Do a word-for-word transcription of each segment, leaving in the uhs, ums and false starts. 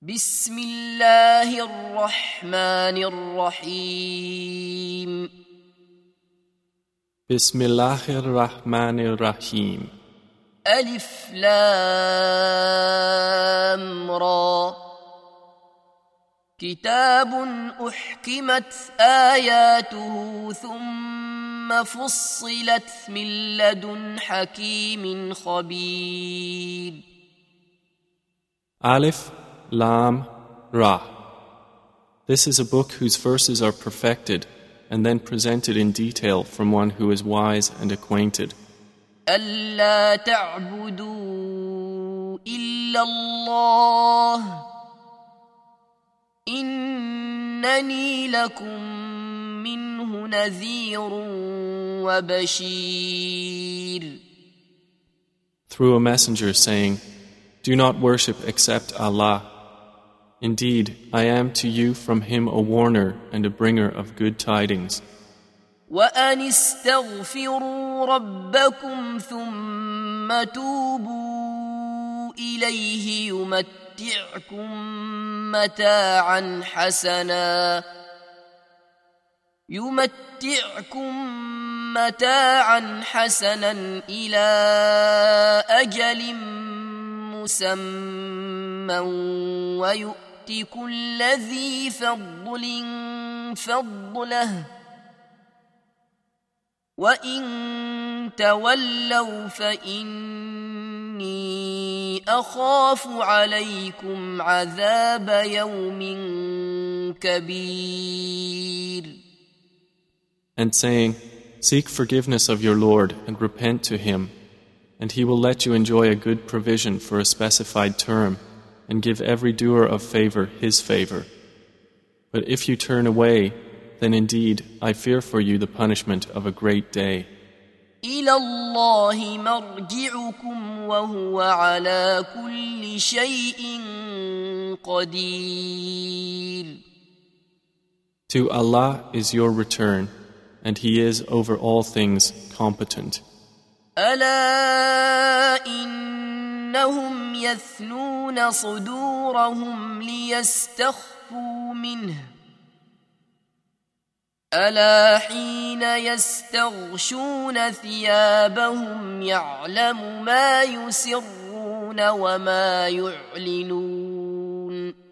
بسم الله الرحمن الرحيم بسم الله الرحمن الرحيم ألف لام را كتاب أحكمت آياته ثم فصلت من لدن حكيم خبير Alif, Lam, Ra. This is a book whose verses are perfected and then presented in detail from one who is wise and acquainted. ألا تعبدوا إلا الله إنني لكم منه نذير وبشير. Through a messenger saying, Do not worship except Allah. Indeed, I am to you from him a warner and a bringer of good tidings. وأن استغفروا ربكم ثم توبوا إليه يمتعكم متاعا حسنا يمتعكم متاعا حسنا إلى أجل مسمى ويؤت كل ذي فضل فضله وإن تولوا فإني أخاف عليكم عذاب يوم كبير. And saying, Seek forgiveness of your Lord and repent to him, and he will let you enjoy a good provision for a specified term and give every doer of favor his favor. But if you turn away, then indeed I fear for you the punishment of a great day. إلى الله مرجعكم وهو على كل شيء قدير. To Allah is your return, and He is over all things competent. ألا إنهم يثنون صدورهم ليستخفوا منه ألا حين يستغشون ثيابهم يعلم ما يسرون وما يعلنون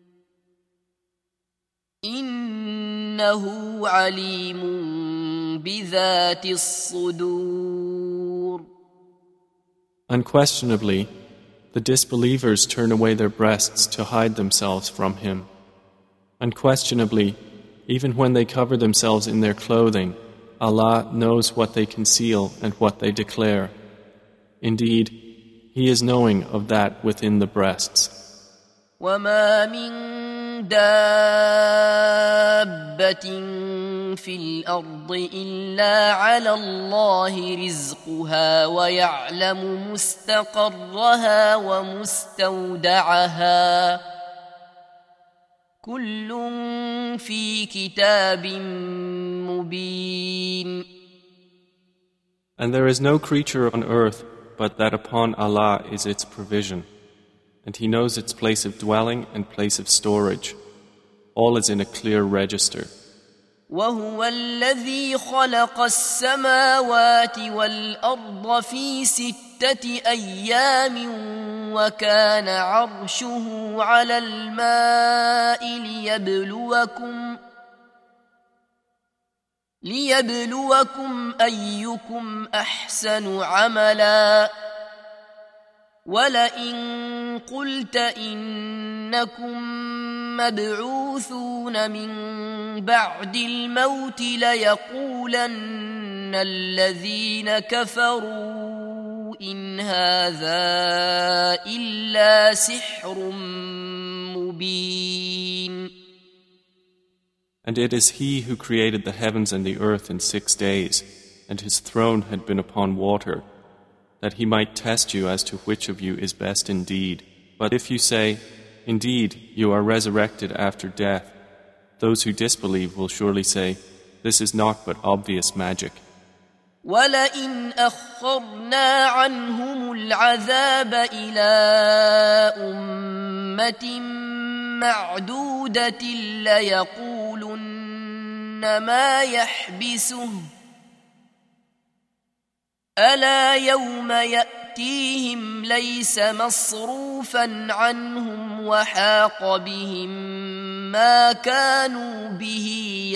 إنه عليم بذات الصدور. Unquestionably, the disbelievers turn away their breasts to hide themselves from Him. Unquestionably, even when they cover themselves in their clothing, Allah knows what they conceal and what they declare. Indeed, He is knowing of that within the breasts. وَمَا مِن دَابَّةٍ فِي الْأَرْضِ إِلَّا عَلَى اللَّهِ رِزْقُهَا وَيَعْلَمُ مُسْتَقَرَّهَا وَمُسْتَوْدَعَهَا كُلٌّ فِي كِتَابٍ مُبِينٍ. And there is no creature on earth but that upon Allah is its provision, and He knows its place of dwelling and place of storage. All is in a clear register. وهو الذي خلق السماوات والأرض في ستة أيام وكان عرشه على الماء ليبلوكم ليبلوكم أيكم أحسن عملا ولئن قلت إنكم مبعوثون من بعد الموت ليقولن الذين كفروا إن هذا إلا سحر مبين. And it is He who created the heavens and the earth in six days, and His throne had been upon water, that He might test you as to which of you is best indeed. But if you say, Indeed, you are resurrected after death, those who disbelieve will surely say, This is naught but obvious magic. وَلَئِنْ أَخَّرْنَا عَنْهُمُ الْعَذَابَ إِلَىٰ أُمَّةٍ معدودة ليقولن ما يحبسه ألا يوم يأتيهم ليس مصروفا عنهم وحاق بهم ما كانوا به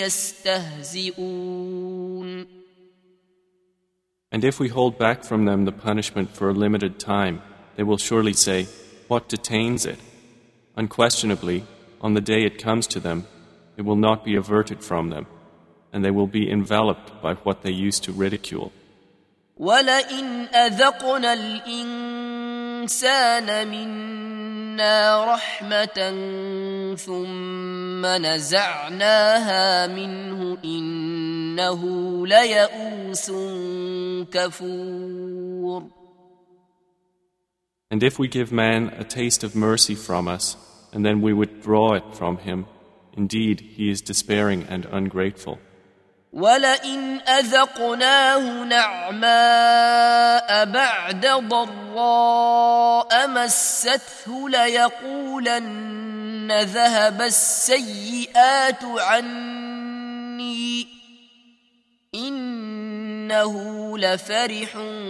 يستهزئون. And if we hold back from them the punishment for a limited time, they will surely say, "What detains it?" Unquestionably, on the day it comes to them, it will not be averted from them, and they will be enveloped by what they used to ridicule. وَلَئِنْ أَذَقْنَا الْإِنسَانَ مِنَّا رَحْمَةً ثُمَّ نَزَعْنَاهَا مِنْهُ إِنَّهُ لَيَئُوسٌ كَفُورٌ. And if we give man a taste of mercy from us, and then we withdraw it from him, indeed he is despairing and ungrateful. وَلَئِنْ أَذَقْنَاهُ نَعْمَاءَ بَعْدَ ضَرَّاءَ مَسَّتْهُ لَيَقُولَنَّ ذَهَبَ السَّيِّئَاتُ عَنِّي إِنَّهُ لَفَرِحٌ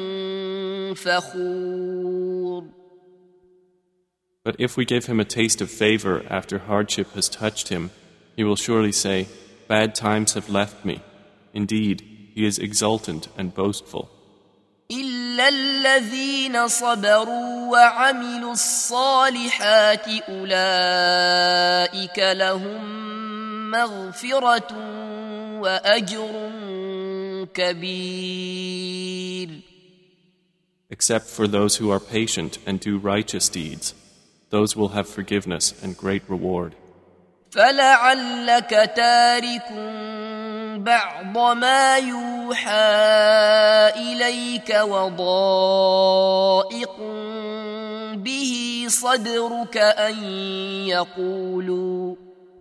فَخُورٌ. But if we give him a taste of favor after hardship has touched him, he will surely say, "Bad times have left me." Indeed, he is exultant and boastful. إِلَّا الَّذِينَ صَبَرُوا وَعَمِلُوا الصَّالِحَاتِ أُولَئِكَ لَهُم مَّغْفِرَةٌ وَأَجْرٌ كَبِيرٌ. Except for those who are patient and do righteous deeds, those will have forgiveness and great reward. فَلَعَلَّكَ تَارِكٌ بَعْضَ مَا يُوحَى إِلَيْكَ وَضَائِقٌ بِهِ صَدْرُكَ أَن يَقُولُوا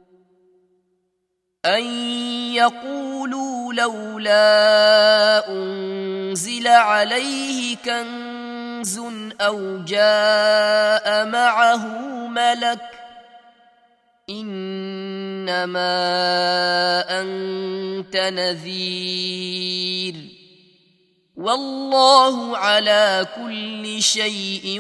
أَن يَقُولُوا لَوْلَا أُنزِلَ عَلَيْهِ كَنزٌ أَوْ جَاءَ مَعَهُ مَلَكٌ إِنَّمَا أَنْتَ نَذِيرٌ وَاللَّهُ عَلَى كُلِّ شَيْءٍ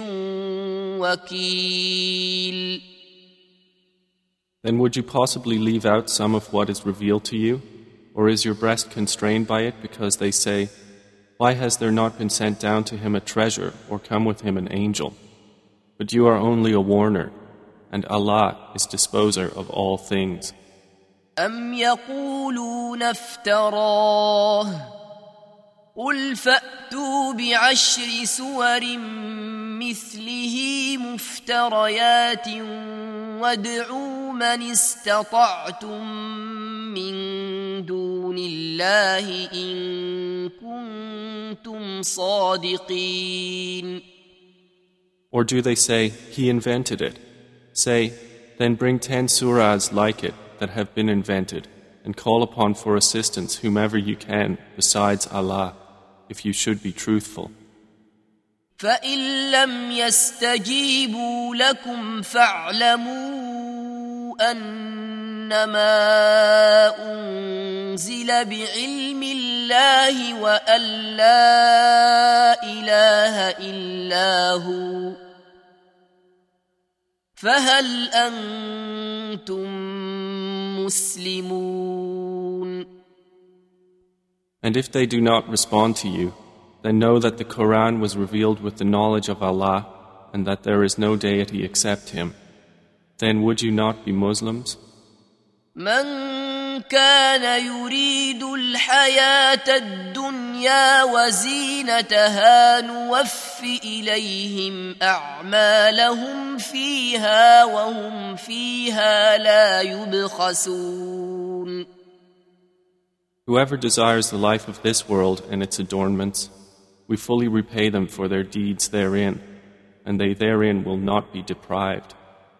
وَكِيلٌ. Then would you possibly leave out some of what is revealed to you? Or is your breast constrained by it because they say, "Why has there not been sent down to him a treasure or come with him an angel?" But you are only a warner, and Allah is disposer of all things. أَمْ يَقُولُونَ افْتَرَاهُ قُلْ فَأْتُوا بِعَشْرِ سُوَرٍ مِثْلِهِ مُفْتَرَيَاتٍ وَادْعُوا مَنِ اسْتَطَعْتُم مِّن دُونِ اللَّهِ إِن كُنتُمْ صَادِقِينَ. Or do they say, "He invented it"? Say, then bring ten surahs like it that have been invented, and call upon for assistance whomever you can besides Allah, if you should be truthful. فَإِن لَّمْ يَسْتَجِيبُوا لَكُمْ فَاعْلَمُوا أَنَّمَا أُنزِلَ بِعِلْمِ اللَّهِ وَأَن لَّا إِلَٰهَ إِلَّا هُوَ فَهَلْ أَنتُم مُّسْلِمُونَ. And if they do not respond to you, then know that the Quran was revealed with the knowledge of Allah and that there is no deity except Him. Then would you not be Muslims? من كان يريد الحياة الدنيا وزينتها نوف إليهم أعمالهم فيها وهم فيها لا يبخسون. Whoever desires the life of this world and its adornments, we fully repay them for their deeds therein, and they therein will not be deprived.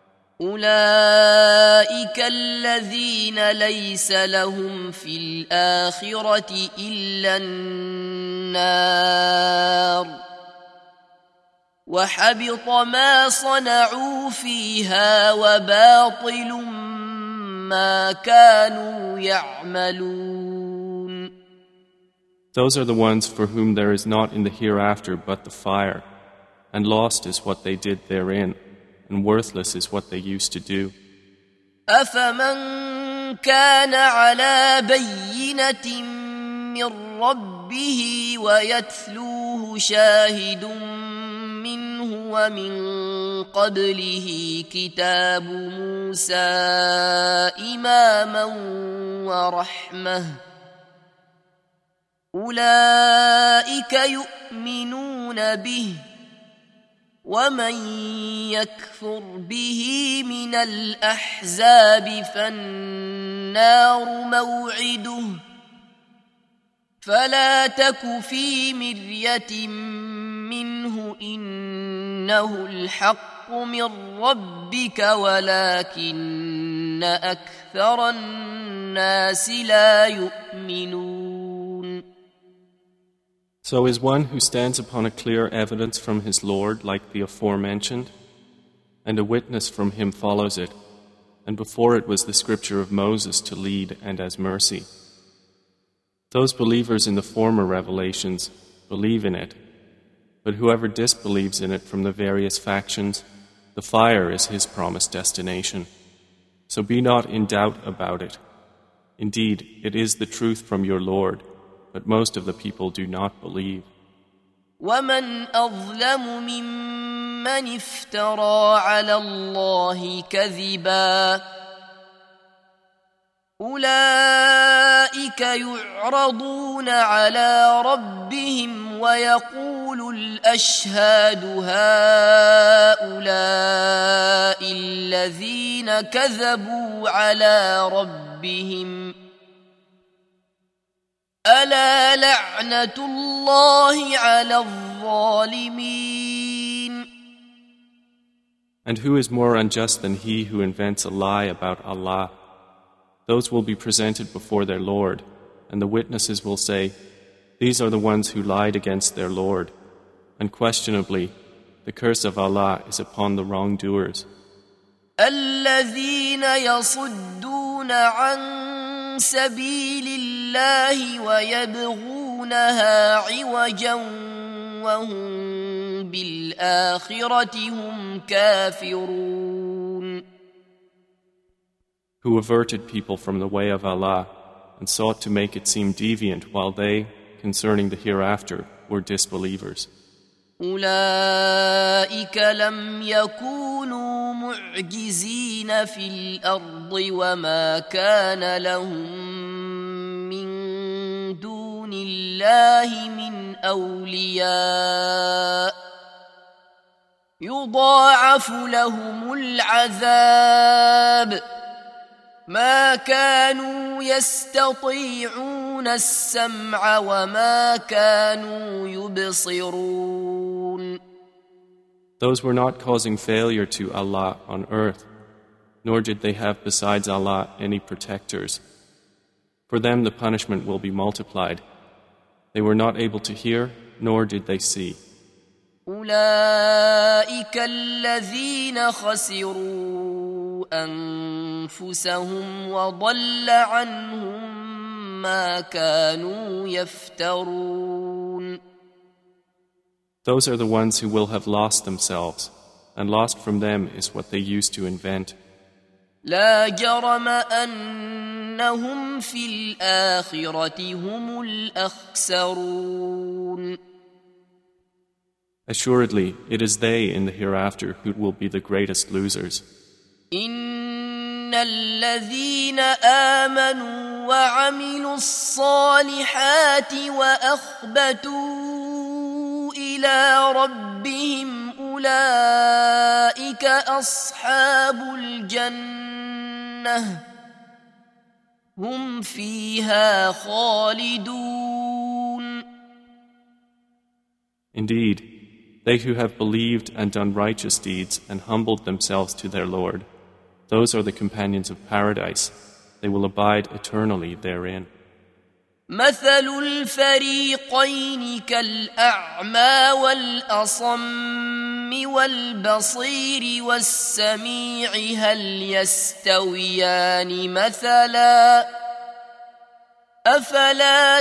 أولئك الذين ليس لهم في الآخرة إلا النار وحبط ما صنعوا فيها وباطل ما كانوا يعملون. Those are the ones for whom there is not in the hereafter but the fire, and lost is what they did therein, and worthless is what they used to do. أفمن كان على بينة من ربه ويتلوه شاهد منه ومن قبله كتاب موسى إماما ورحمة أولئك يؤمنون به ومن يكفر به من الأحزاب فالنار موعده فلا تك في مرية منه إنه الحق من ربك ولكن أكثر الناس لا يؤمنون. So is one who stands upon a clear evidence from his Lord like the aforementioned, and a witness from him follows it, and before it was the scripture of Moses to lead and as mercy. Those believers in the former revelations believe in it, but whoever disbelieves in it from the various factions, the fire is his promised destination. So be not in doubt about it. Indeed, it is the truth from your Lord, but most of the people do not believe. وَمَنْ أَظْلَمُ مِمَّنِ افْتَرَى عَلَى اللَّهِ كَذِبًا أولئك يعرضون على ربهم ويقول الأشهاد هؤلاء الذين كذبوا على ربهم ألا لعنة الله على الظالمين. And who is more unjust than he who invents a lie about Allah? Those will be presented before their Lord, and the witnesses will say, these are the ones who lied against their Lord. Unquestionably, the curse of Allah is upon the wrongdoers. الذين يصدون عن سبيل الله ويبغونها عوجا وهم بالآخرة هم كافرون. Who averted people from the way of Allah and sought to make it seem deviant while they, concerning the hereafter, were disbelievers. أولئك لم يكونوا معجزين في الأرض وما كان لهم من دون الله من أولياء يضاعف لهم العذاب ما كانوا يستطيعون السمع وما كانوا يبصرون. Those were not causing failure to Allah on earth, nor did they have besides Allah any protectors. For them the punishment will be multiplied. They were not able to hear, nor did they see. أولئك الذين خسروا أنفسهم وضل عنهم ما كانوا يفترون. Those are the ones who will have lost themselves, and lost from them is what they used to invent. لا جرم أنهم في الآخرة هم الأخسرون. Assuredly, it is they in the hereafter who will be the greatest losers. إن الذين آمنوا وعملوا الصالحات وأخبتوا إلى ربهم أولئك أصحاب الجنة هم فيها خالدون. Indeed, they who have believed and done righteous deeds and humbled themselves to their Lord, those are the companions of paradise. They will abide eternally therein. مثل الفريقين كالأعمى والأصم والبصير والسميع هل يستويان مثلا أفلا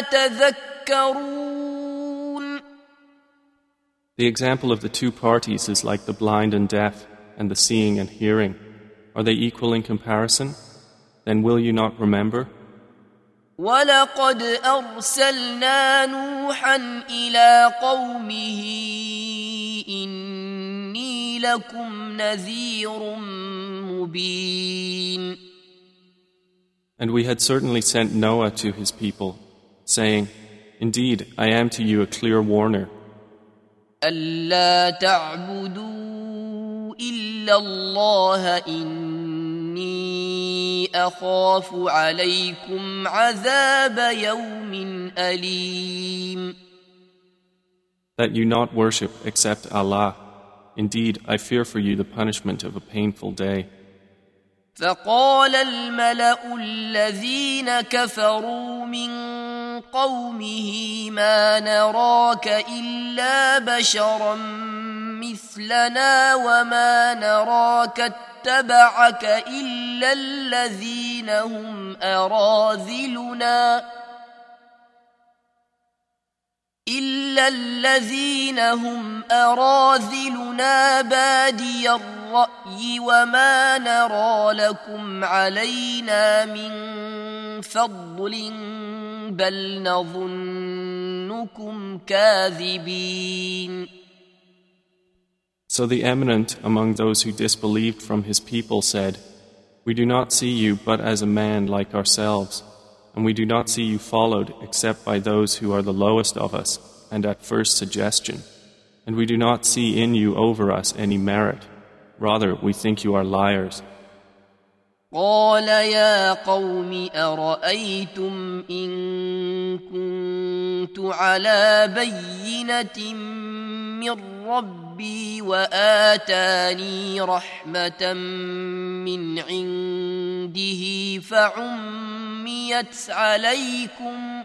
تذكرون. The example of the two parties is like the blind and deaf and the seeing and hearing. Are they equal in comparison? Then will you not remember? وَلَقَدْ أَرْسَلْنَا نُوحًا إِلَىٰ قَوْمِهِ إِنِّي لَكُمْ نَذِيرٌ مُبِينٌ. And we had certainly sent Noah to his people, saying, Indeed, I am to you a clear warner. أَلَّا تَعْبُدُوا إِلَّا اللَّهَ إِنِّي أَخَافُ عَلَيْكُمْ عَذَابَ يَوْمٍ أَلِيمٍ. That you not worship except Allah. Indeed, I fear for you the punishment of a painful day. فقال الملأ الذين كفروا من قومه ما نراك إلا بشرا مثلنا وما نراك اتبعك إلا الذين هم أراذلنا إلا الذين هم أراذلنا بادي الرأي وما نرى لكم علينا من فضل بل نظنكم كاذبين. So the eminent among those who disbelieved from his people said, We do not see you but as a man like ourselves, and we do not see you followed except by those who are the lowest of us and at first suggestion, and we do not see in you over us any merit. Rather, we think you are liars. قال يا قوم أرأيتم إن كنت على بينة من ربي وآتاني رحمة من عنده فعميت عليكم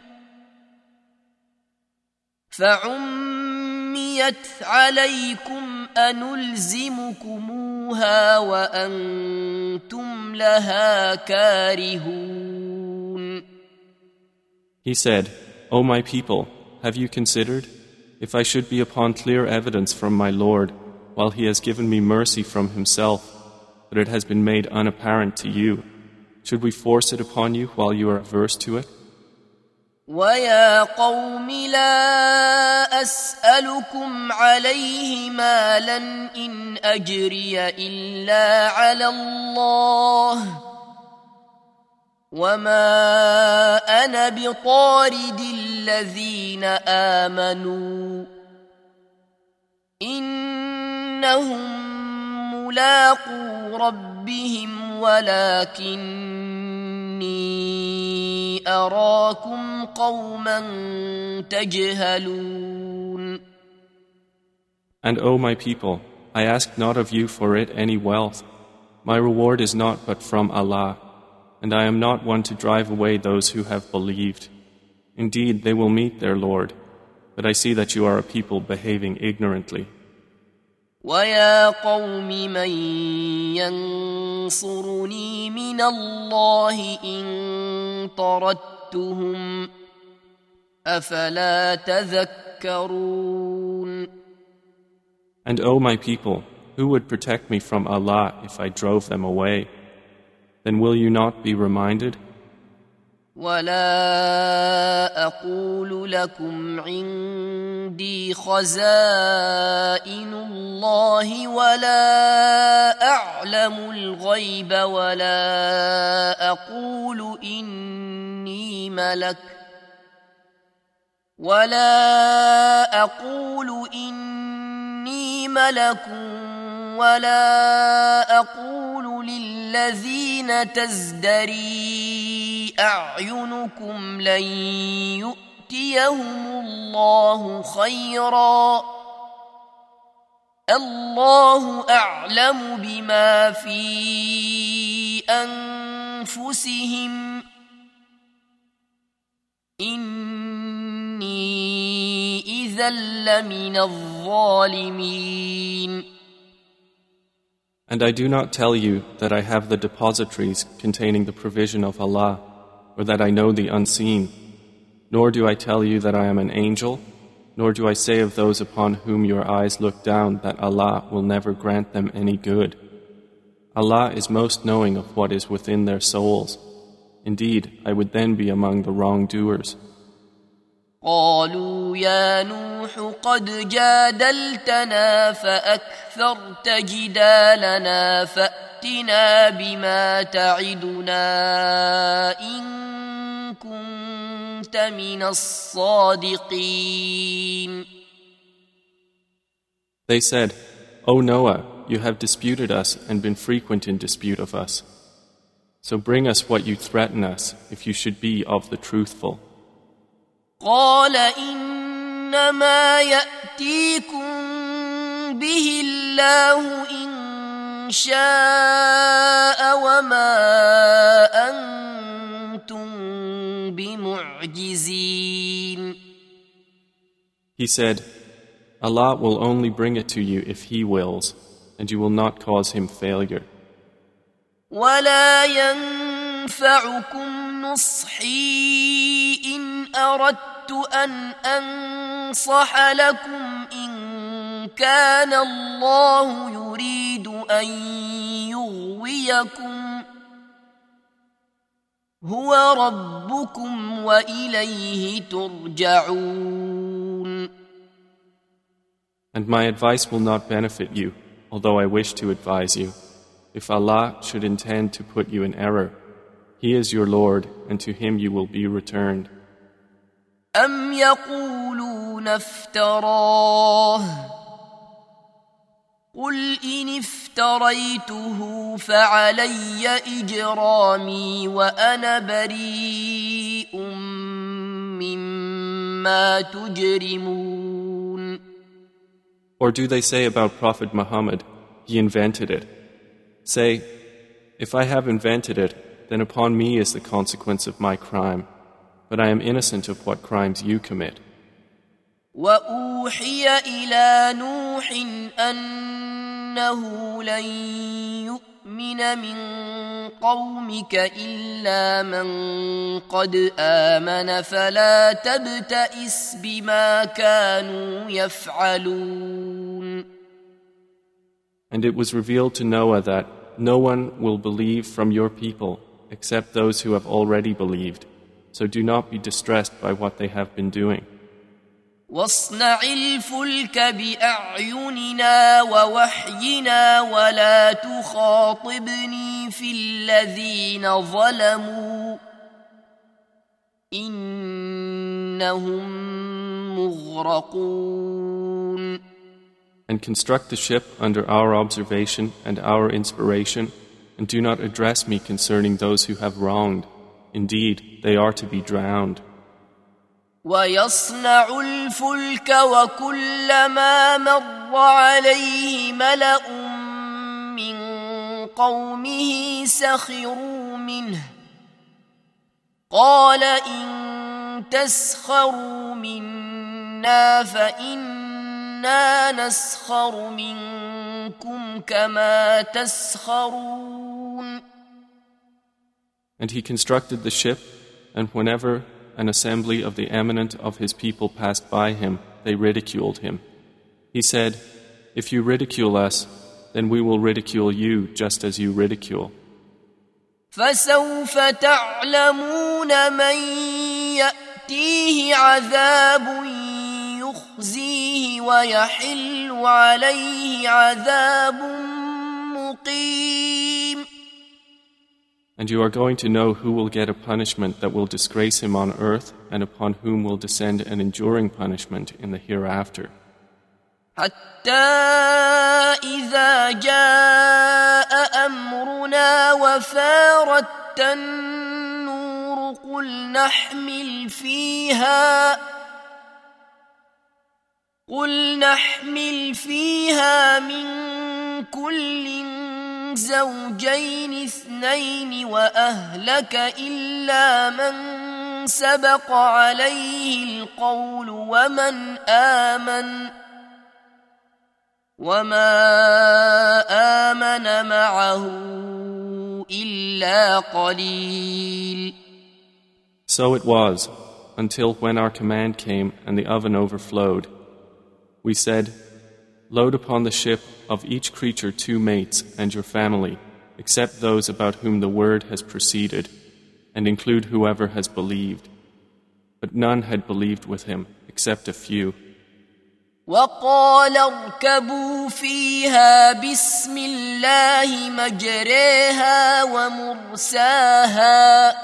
فعميت عليكم أنلزمكموها وأنتم لها كارهون. He said, O my people, have you considered? If I should be upon clear evidence from my Lord, while He has given me mercy from Himself, but it has been made unapparent to you, should we force it upon you while you are averse to it? وَيَا قَوْمِ لَا أَسْأَلُكُمْ عَلَيْهِ مَالًا إِنْ أَجْرِيَ إِلَّا عَلَى اللَّهِ وَمَا أَنَا بِطَارِدِ الَّذِينَ آمَنُوا إِنَّهُمْ مُلَاقُو رَبِّهِمْ وَلَكِنِّي أَرَاكُمْ قَوْمًا تَجْهَلُونَ. And O my people, I ask not of you for it any wealth. My reward is not but from Allah, and I am not one to drive away those who have believed. Indeed, they will meet their Lord, but I see that you are a people behaving ignorantly. وَيَا قَوْمِ مَنْ يَنْصُرُنِي مِنَ اللَّهِ إِنْ طَرَدتُّهُمْ أَفَلَا تَذَكَّرُونَ. And O my people, who would protect me from Allah if I drove them away? Then will you not be reminded? وَلَا أَقُولُ لَكُمْ عِنْدِي خَزَائِنُ اللَّهِ وَلَا أَعْلَمُ الْغَيْبَ وَلَا أَقُولُ إِنِّي مَلَكٌ وَلَا أَقُولُ إِنِّي مَلَكٌ وَلَا أَقُولُ لِلَّذِينَ تَزْدَرِي أَعْيُنُكُمْ لَن يُؤْتِيَهُمُ اللَّهُ خَيْرًا اللَّهُ أَعْلَمُ بِمَا فِي أَنفُسِهِمْ إِنِّي إِذًا لَّمِنَ الظَّالِمِينَ. And I do not tell you that I have the depositories containing the provision of Allah, or that I know the unseen, nor do I tell you that I am an angel, nor do I say of those upon whom your eyes look down that Allah will never grant them any good. Allah is most knowing of what is within their souls. Indeed, I would then be among the wrongdoers. قالوا يا نوح قد جادلتنا فأكثرت جدالنا فأتنا بما تعدنا إن كنت من الصادقين. They said, O Noah, you have disputed us and been frequent in dispute of us. So bring us what you threaten us if you should be of the truthful. قال إنما يأتيكم به الله إن شاء وما أنتم بمعجزين. He said, Allah will only bring it to you if He wills, and you will not cause Him failure. ولا ينفعكم نصحي إن أردت أن أنصح لكم إن كان الله يريد أن يغويكم هو ربكم وإليه ترجعون. And my advice will not benefit you, although I wish to advise you. If Allah should intend to put you in error, He is your Lord, and to Him you will be returned. أم يقولون افتراه قل إن افتريته فعلي إجرامي وأنا بريء مما تجرمون. Or do they say about Prophet Muhammad, he invented it? Say, if I have invented it, then upon me is the consequence of my crime, but I am innocent of what crimes you commit. وأوحي إلى نوح أنه لن يؤمن من قومك إلا من قد آمن فلا تبتئس بما كانوا يفعلون. And it was revealed to Noah that no one will believe from your people except those who have already believed, so do not be distressed by what they have been doing. واصنع الفلك بأعيننا ووحينا ولا تخاطبني في الذين ظلموا إنهم مغرقون. And construct the ship under our observation and our inspiration, and do not address me concerning those who have wronged. Indeed, they are to be drowned. ويصنع الفلك وكلما مر عليه ملأ من قومه سخروا منه قال إن تسخروا منا فإنا نسخر منكم كما تسخرون. And he constructed the ship, and whenever an assembly of the eminent of his people passed by him, they ridiculed him. He said, if you ridicule us, then we will ridicule you just as you ridicule. فسوف تعلمون من يأتيه عذاب يخزيه ويحل عليه عذاب مقيم. And you are going to know who will get a punishment that will disgrace him on earth and upon whom will descend an enduring punishment in the hereafter. حتى إذا جاء أمرنا وفارت النور قل نحمل فيها قل نحمل فيها من كل زوجين اثنين وأهلك إلا من سبق عليه القول ومن آمن وما آمن معه إلا قليل. So it was, until when our command came and the oven overflowed, we said, load upon the ship of each creature two mates and your family, except those about whom the word has proceeded, and include whoever has believed. But none had believed with him, except a few. وقال اركبوا فيها بسم الله مجريها ومرساها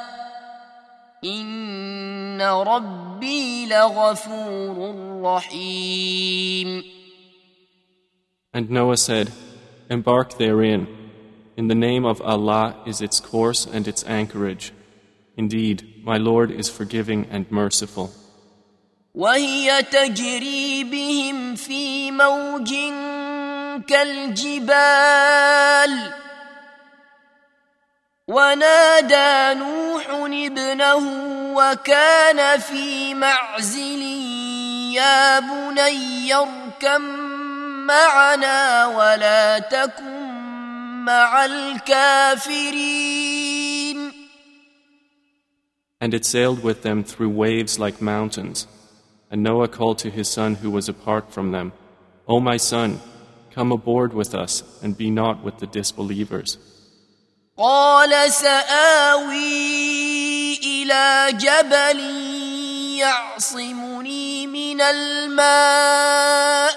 إن ربي لغفور رحيم. And Noah said, embark therein. In the name of Allah is its course and its anchorage. Indeed, my Lord is forgiving and merciful. وهي تجري بهم في موج كالجبال ونادى نوح ابنه وكان في معزل يا بني اركب معنا ولا تكن مع الكافرين. And it sailed with them through waves like mountains. And Noah called to his son who was apart from them, O my son, come aboard with us and be not with the disbelievers. قال سآوي إلى جبل يعصمني من الماء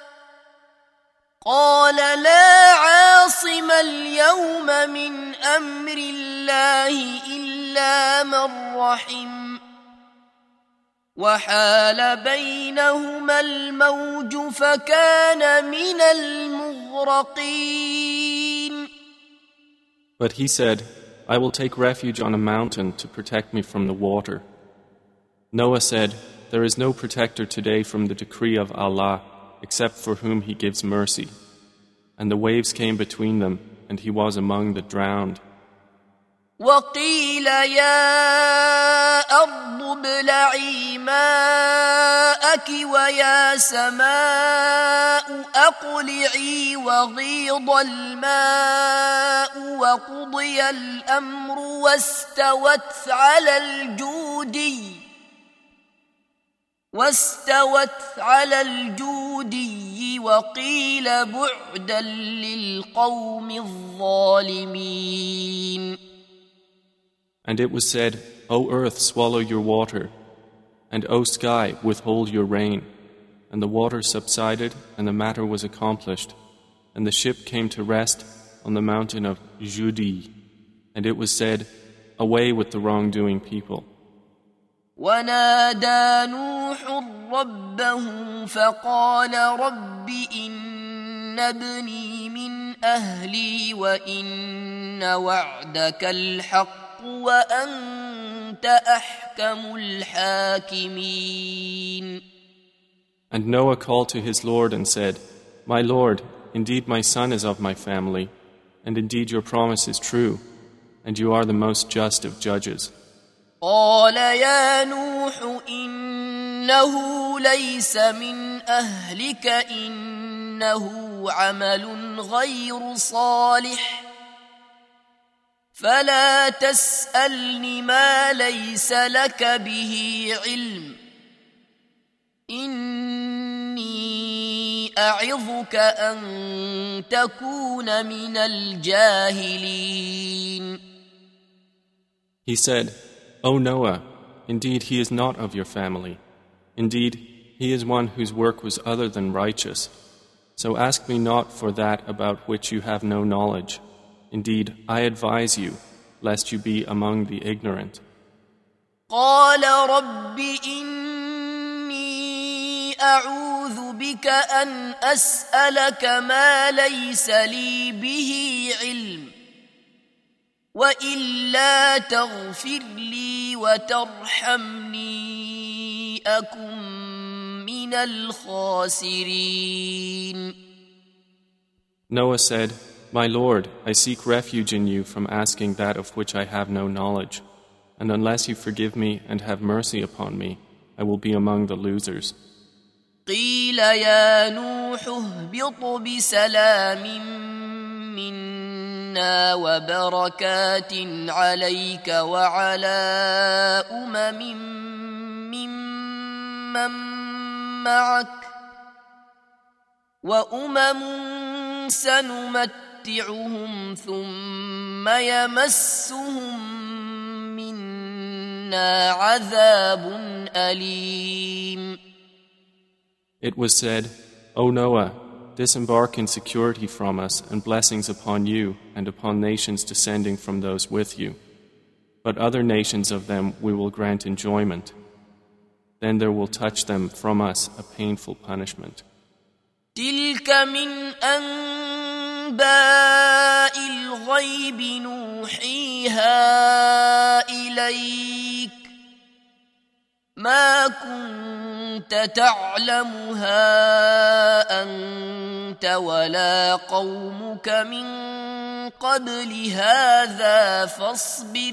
قال لا عاصم اليوم من أمر الله إلا من رحم وحال بينهما الموج فكان من المغرقين. But he said, I will take refuge on a mountain to protect me from the water. Noah said, there is no protector today from the decree of Allah except for whom He gives mercy. And the waves came between them, and he was among the drowned. وقيل يا أرض ابلعي ماءك ويا سماء أقلعي وغيض الماء وقضي الأمر واستوت على الجودي واستوت على الجودي وقيل بعدا للقوم الظالمين. And it was said, O earth, swallow your water, and O sky, withhold your rain. And the water subsided, and the matter was accomplished. And the ship came to rest on the mountain of Judi. And it was said, away with the wrongdoing people. ونادى نوح ربه فقال رب إن ابني من أهلي وإن وعدك الحق وأنت أحكم الحاكمين. And Noah called to his Lord and said, My Lord, indeed my son is of my family, and indeed your promise is true, and you are the most just of judges. قال يا نوح إنه ليس من أهلك إنه عمل غير صالح فلا تسألني ما ليس لك به علم إني أعظك أن تكون من الجاهلين. He said, O Noah, indeed he is not of your family. Indeed, he is one whose work was other than righteous. So ask me not for that about which you have no knowledge. Indeed, I advise you, lest you be among the ignorant. قال رب إني أعوذ بك أن أسألك ما ليس لي به علم وإلا تغفر لي وترحمني أكن من الخاسرين. Noah said, My Lord, I seek refuge in you from asking that of which I have no knowledge, and unless you forgive me and have mercy upon me, I will be among the losers. قيل يا نوح اهبط بسلام منا وبركات عليك وعلى أمم ممن معك وأمم سنمتعهم ثم يمسهم منا عذاب أليم. It was said, O Noah, disembark in security from us and blessings upon you and upon nations descending from those with you. But other nations of them we will grant enjoyment. Then there will touch them from us a painful punishment. تلك من أنباء الغيب نوحيها إليك ما كنت تعلمها أنت ولا قومك من قبل هذا فاصبر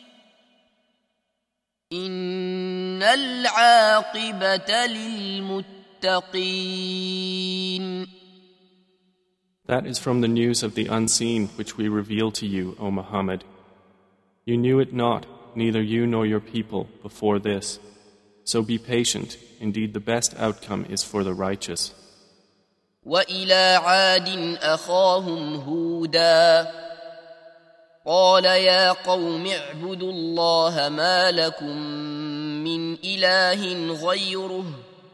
إن العاقبة للمتقين. That is from the news of the unseen which we reveal to you, O Muhammad. You knew it not, neither you nor your people, before this. So be patient, indeed the best outcome is for the righteous. وَإِلَى عَادٍ أَخَاهُمْ هُودًا قَالَ يَا قَوْمِ اعْبُدُوا اللَّهَ مَا لَكُمْ مِنْ إِلَٰهٍ غَيْرُهُ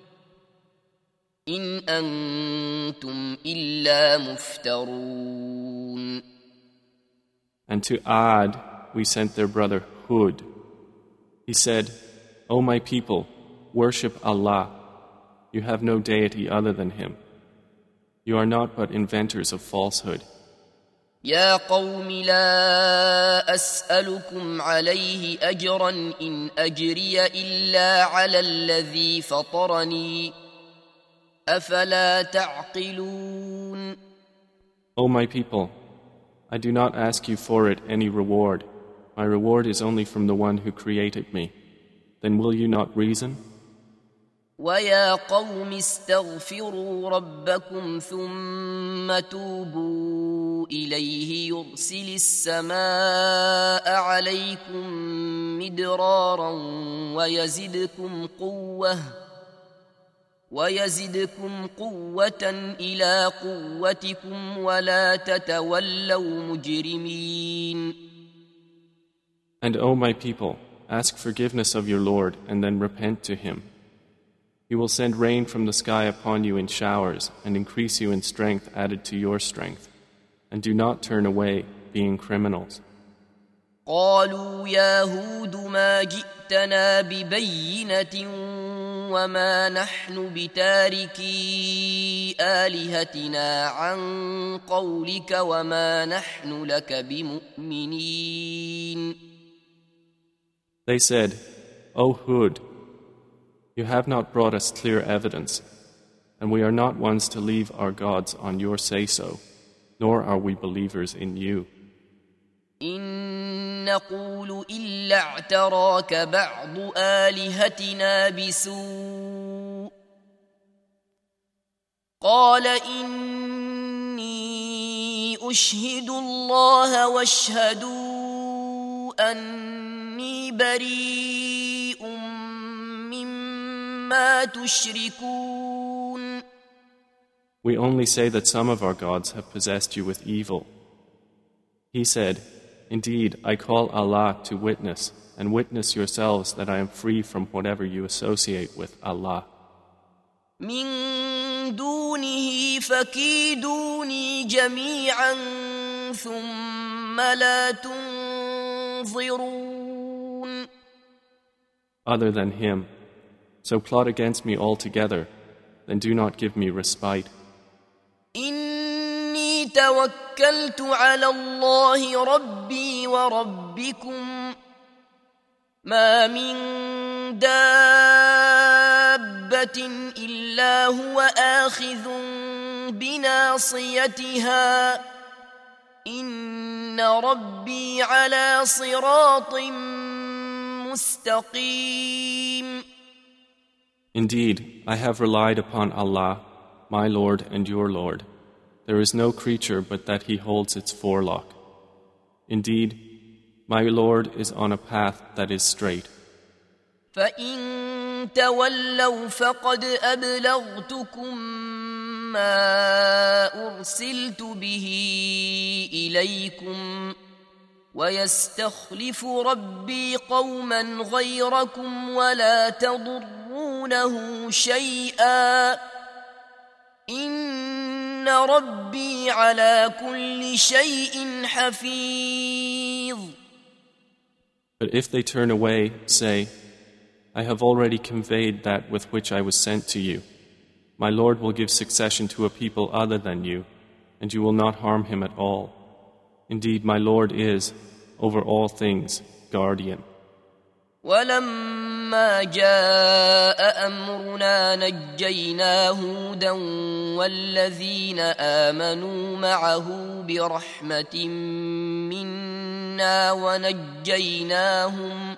إِنْ أَنْتُمْ إِلَّا مُفْتَرُونَ. And to Ad we sent their brother Hud. He said, O my people, worship Allah. You have no deity other than Him. You are not but inventors of falsehood. يا قوم لا أسألكم عليه أجرا إن أجري إلا على الذي فطرني أفلا تعقلون. O my people, I do not ask you for it any reward. My reward is only from the one who created me. Then will you not reason? وَيَا قَوْمِ اسْتَغْفِرُوا رَبَّكُمْ ثُمَّ تُوبُوا إِلَيْهِ يُرْسِلِ السَّمَاءَ عَلَيْكُمْ مِدْرَارًا وَيَزِدْكُمْ قُوَّةً وَيَزِدْكُمْ قُوَّةً إِلَى قُوَّتِكُمْ وَلَا تَتَوَلَّوْا مُجْرِمِينَ. And O my people, ask forgiveness of your Lord and then repent to Him. He will send rain from the sky upon you in showers and increase you in strength added to your strength. And do not turn away, being criminals. قالوا يا هود ما جئتنا ببينة وما نحن بتاركي آلهتنا عن قولك وما نحن لك بمؤمنين. They said, O Hud, you have not brought us clear evidence, and we are not ones to leave our gods on your say-so, nor are we believers in you. إن نقول إلا اعتراك بعض آلهتنا بسوء قال إني أشهد الله واشهدوا أني بريء مما تشركون. We only say that some of our gods have possessed you with evil. He said, Indeed, I call Allah to witness, and witness yourselves that I am free from whatever you associate with Allah. من دونه فكيدوني جميعا ثم لا تنظرون. Other than Him, so plot against me altogether, then do not give me respite. إني توكلت على الله ربي وربكم ما من دابة إلا هو آخذ بناصيتها إن ربي على صراط مستقيم. Indeed, I have relied upon Allah, my Lord and your Lord. There is no creature but that He holds its forelock. Indeed, my Lord is on a path that is straight. فَإِن تَوَلَّوْا فَقَدْ أَبْلَغْتُكُم مَّا أُرْسِلْتُ بِهِ إِلَيْكُمْ وَيَسْتَخْلِفُ رَبِّي قَوْمًا غَيْرَكُمْ وَلَا تَضُرُّونَهُ شَيْئًا إِنَّ رَبِّي عَلَى كُلِّ شَيْءٍ حَفِيظٌ. But if they turn away, say, I have already conveyed that with which I was sent to you. My Lord will give succession to a people other than you, and you will not harm him at all. Indeed, my Lord is, over all things, guardian. وَلَمَّا جَاءَ أَمْرُنَا نَجَّيْنَا هُودًا وَالَّذِينَ آمَنُوا مَعَهُ بِرَحْمَةٍ مِنَّا وَنَجَّيْناهُمْ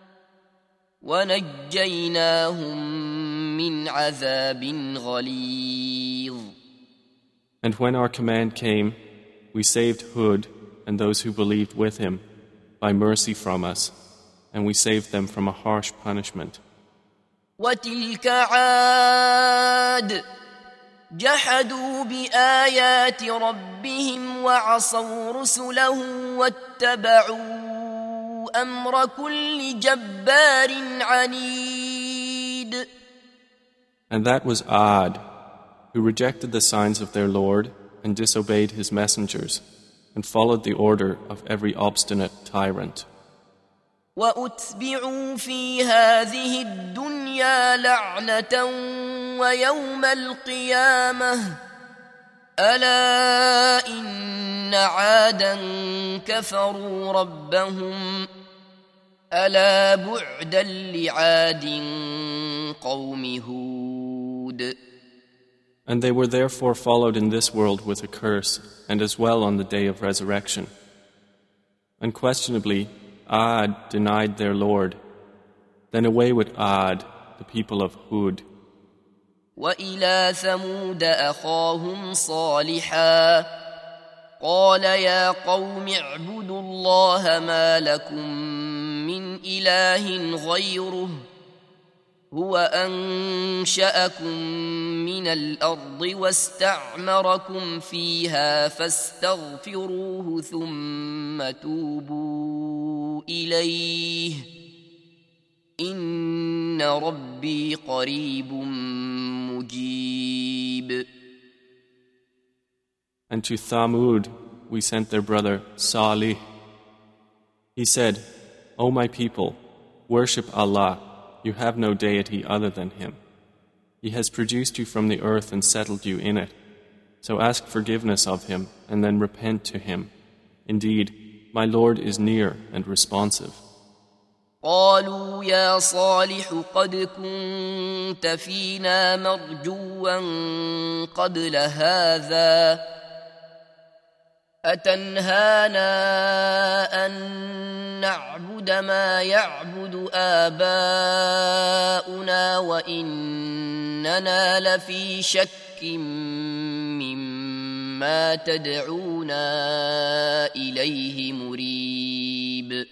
وَنَجَّيْنَاهُمْ مِنْ عَذَابٍ غَلِيظٍ. And when our command came, we saved Hud and those who believed with him by mercy from us, and we saved them from a harsh punishment. وَتِلْكَ عَادٌ جَحَدُوا بِآيَاتِ رَبِّهِمْ وَعَصَوْا رُسُلَهُ وَاتَّبَعُوا أَمْرَ كُلِّ جَبَّارٍ عَنِيدٍ. And that was Ad, who rejected the signs of their Lord and disobeyed his messengers, and followed the order of every obstinate tyrant. وَأُتْبِعُوا فِي هَذِهِ الدُّنْيَا لَعْنَةً وَيَوْمَ الْقِيَامَةِ أَلَا إِنَّ عَادًا كَفَرُوا رَبَّهُمْ أَلَا بُعْدًا لِعَادٍ قَوْمِ هُودٍ. And they were therefore followed in this world with a curse, and as well on the day of resurrection. Unquestionably, Ad denied their Lord. Then away with Ad, the people of Hud. وَإِلَى ثَمُودَ أَخَاهُمْ صَالِحًا قَالَ يَا قَوْمِ اعْبُدُوا اللَّهَ مَا لَكُمْ مِنْ إِلَٰهٍ غَيْرُهُ هُوَ أَنشَأَكُم مِّنَ الْأَرْضِ وَاسْتَعْمَرَكُمْ فِيهَا فَاسْتَغْفِرُوهُ ثُمَّ تُوبُوا إِلَيْهِ إِنَّ رَبِّي قَرِيبٌ مُجِيبٌ. And to Thamud we sent their brother Salih. He said, O my people, worship Allah. You have no deity other than Him. He has produced you from the earth and settled you in it. So ask forgiveness of Him and then repent to Him. Indeed, my Lord is near and responsive. قالوا يا صالح قد كنت فينا مرجوا قبل هذا أتنهانا أن نعبد ما يعبد آباؤنا وإننا لفي شك مما تدعونا إليه مريب.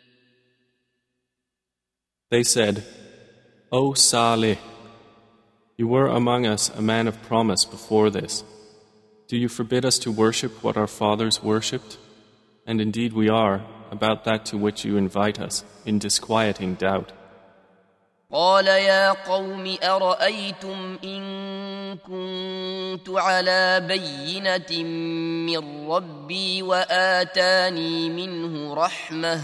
They said, O Salih, you were among us a man of promise before this. Do you forbid us to worship what our fathers worshipped? And indeed we are, about that to which you invite us, in disquieting doubt. قال يا قوم أرأيتم إن كنت على بينة من ربي وآتاني منه رحمة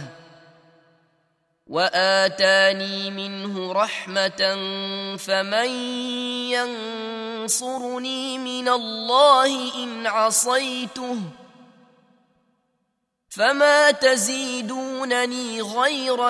وآتاني منه رحمة فمن ينصرني من الله إن عصيته فما تزيدونني غير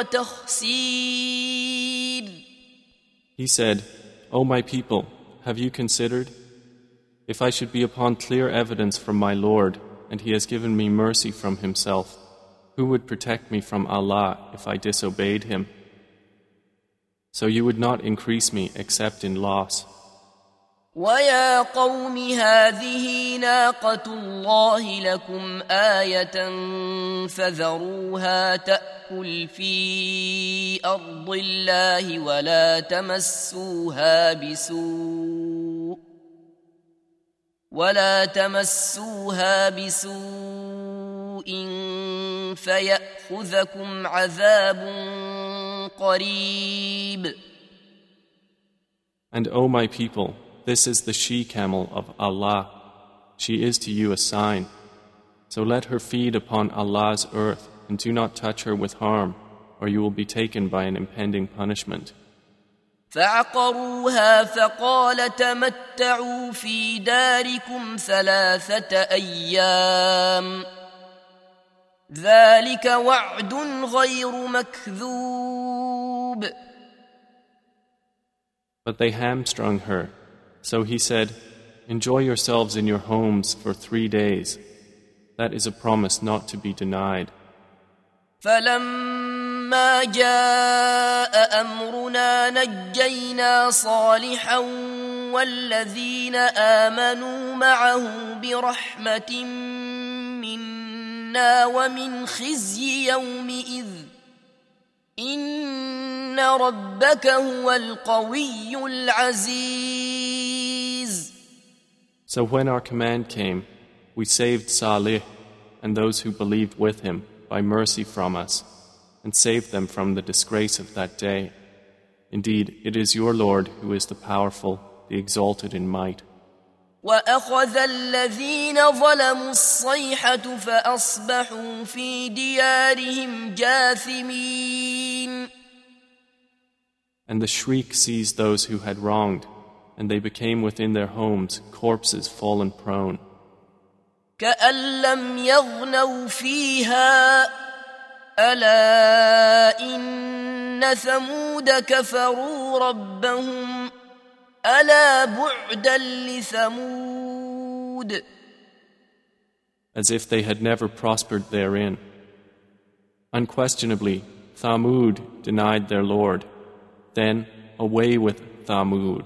تخسير. He said, O my people, have you considered? If I should be upon clear evidence from my Lord, and He has given me mercy from Himself, who would protect me from Allah if I disobeyed Him? So you would not increase me except in loss. ويا قوم هذه ناقة الله لكم آية فذروها تأكل في أرض الله ولا تمسوها بسوء ولا تمسوها بسوء فيأخذكم عذاب قريب. And O my people, this is the she-camel of Allah. She is to you a sign. So let her feed upon Allah's earth and do not touch her with harm, or you will be taken by an impending punishment. فعقروها فقال تمتعوا في داركم ثلاثة أيام ذلك وعد غير مكذوب. But they hamstrung her. So he said, enjoy yourselves in your homes for three days. That is a promise not to be denied. فلما جاء أمرنا نجينا صالحا والذين آمنوا معه برحمة منا ومن خزي يومئذ إن ربك هو القوي العزيز. So when our command came, we saved Salih and those who believed with him by mercy from us, and saved them from the disgrace of that day. Indeed, it is your Lord who is the powerful, the exalted in might. وأخذ الذين ظلموا الصيحة فأصبحوا في ديارهم جاثمين. And the shriek seized those who had wronged, and they became within their homes corpses fallen prone. كأن لم يغنوا فيها ألا إن ثمود كفروا ربهم ألا بعدا لثمود. As if they had never prospered therein. Unquestionably, Thamud denied their Lord. Then away with Thamud.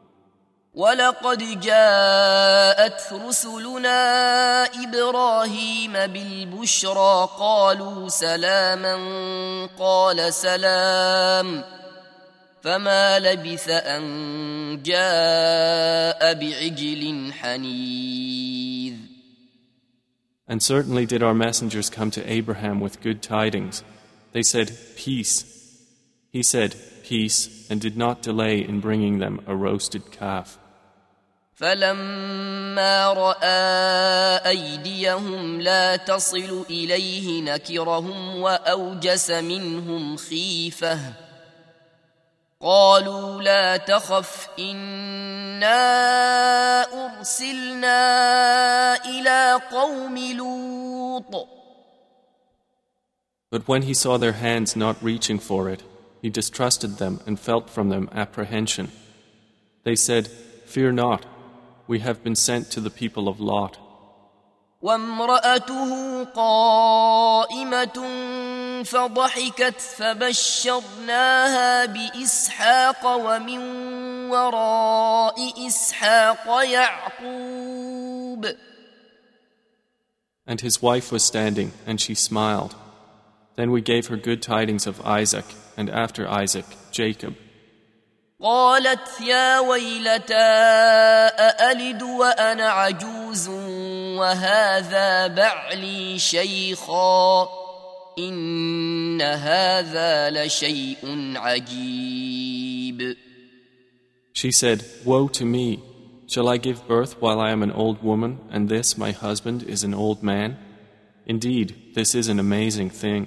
ولقد جاءت رسلنا إبراهيم بالبشرى قالوا سلاما قال سلام فما لبث أن جاء بعجل حنيذ. And certainly did our messengers come to Abraham with good tidings. They said, peace. He said, peace, and did not delay in bringing them a roasted calf. فلما رأى أيديهم لا تصل إليه نكرهم وأوجس منهم خيفة قالوا لا تخف إنا أرسلنا إلى قوم لوط. But when he saw their hands not reaching for it, he distrusted them and felt from them apprehension. They said, fear not, we have been sent to the people of Lot. وامرأته قائمة فضحكت فبشرناها بإسحاق ومن وراء إسحاق يعقوب. And his wife was standing, and she smiled. Then we gave her good tidings of Isaac, and after Isaac, Jacob. قالت يا ويلتى أألد وأنا عجوز وهذا بعلي شيخا إن هذا لشيء عجيب. She said, woe to me! Shall I give birth while I am an old woman, and this, my husband, is an old man? Indeed, this is an amazing thing.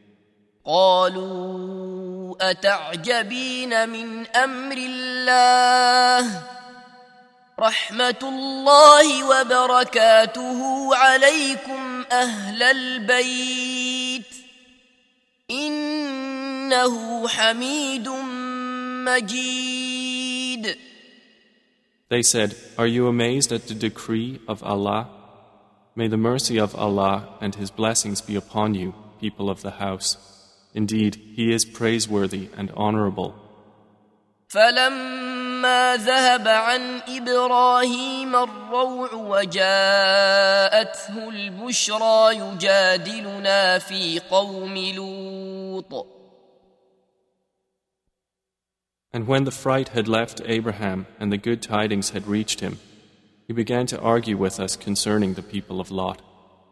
قالوا أتعجبين من أمر الله رحمة الله وبركاته عليكم أهل البيت إنه حميد مجيد. They said, are you amazed at the decree of Allah? May the mercy of Allah and His blessings be upon you, people of the house. Indeed, He is praiseworthy and honorable. فلما ذهب عن إبراهيم الروع وجاءته البشرى يجادلنا في قوم لوط. And when the fright had left Abraham and the good tidings had reached him, he began to argue with us concerning the people of Lot.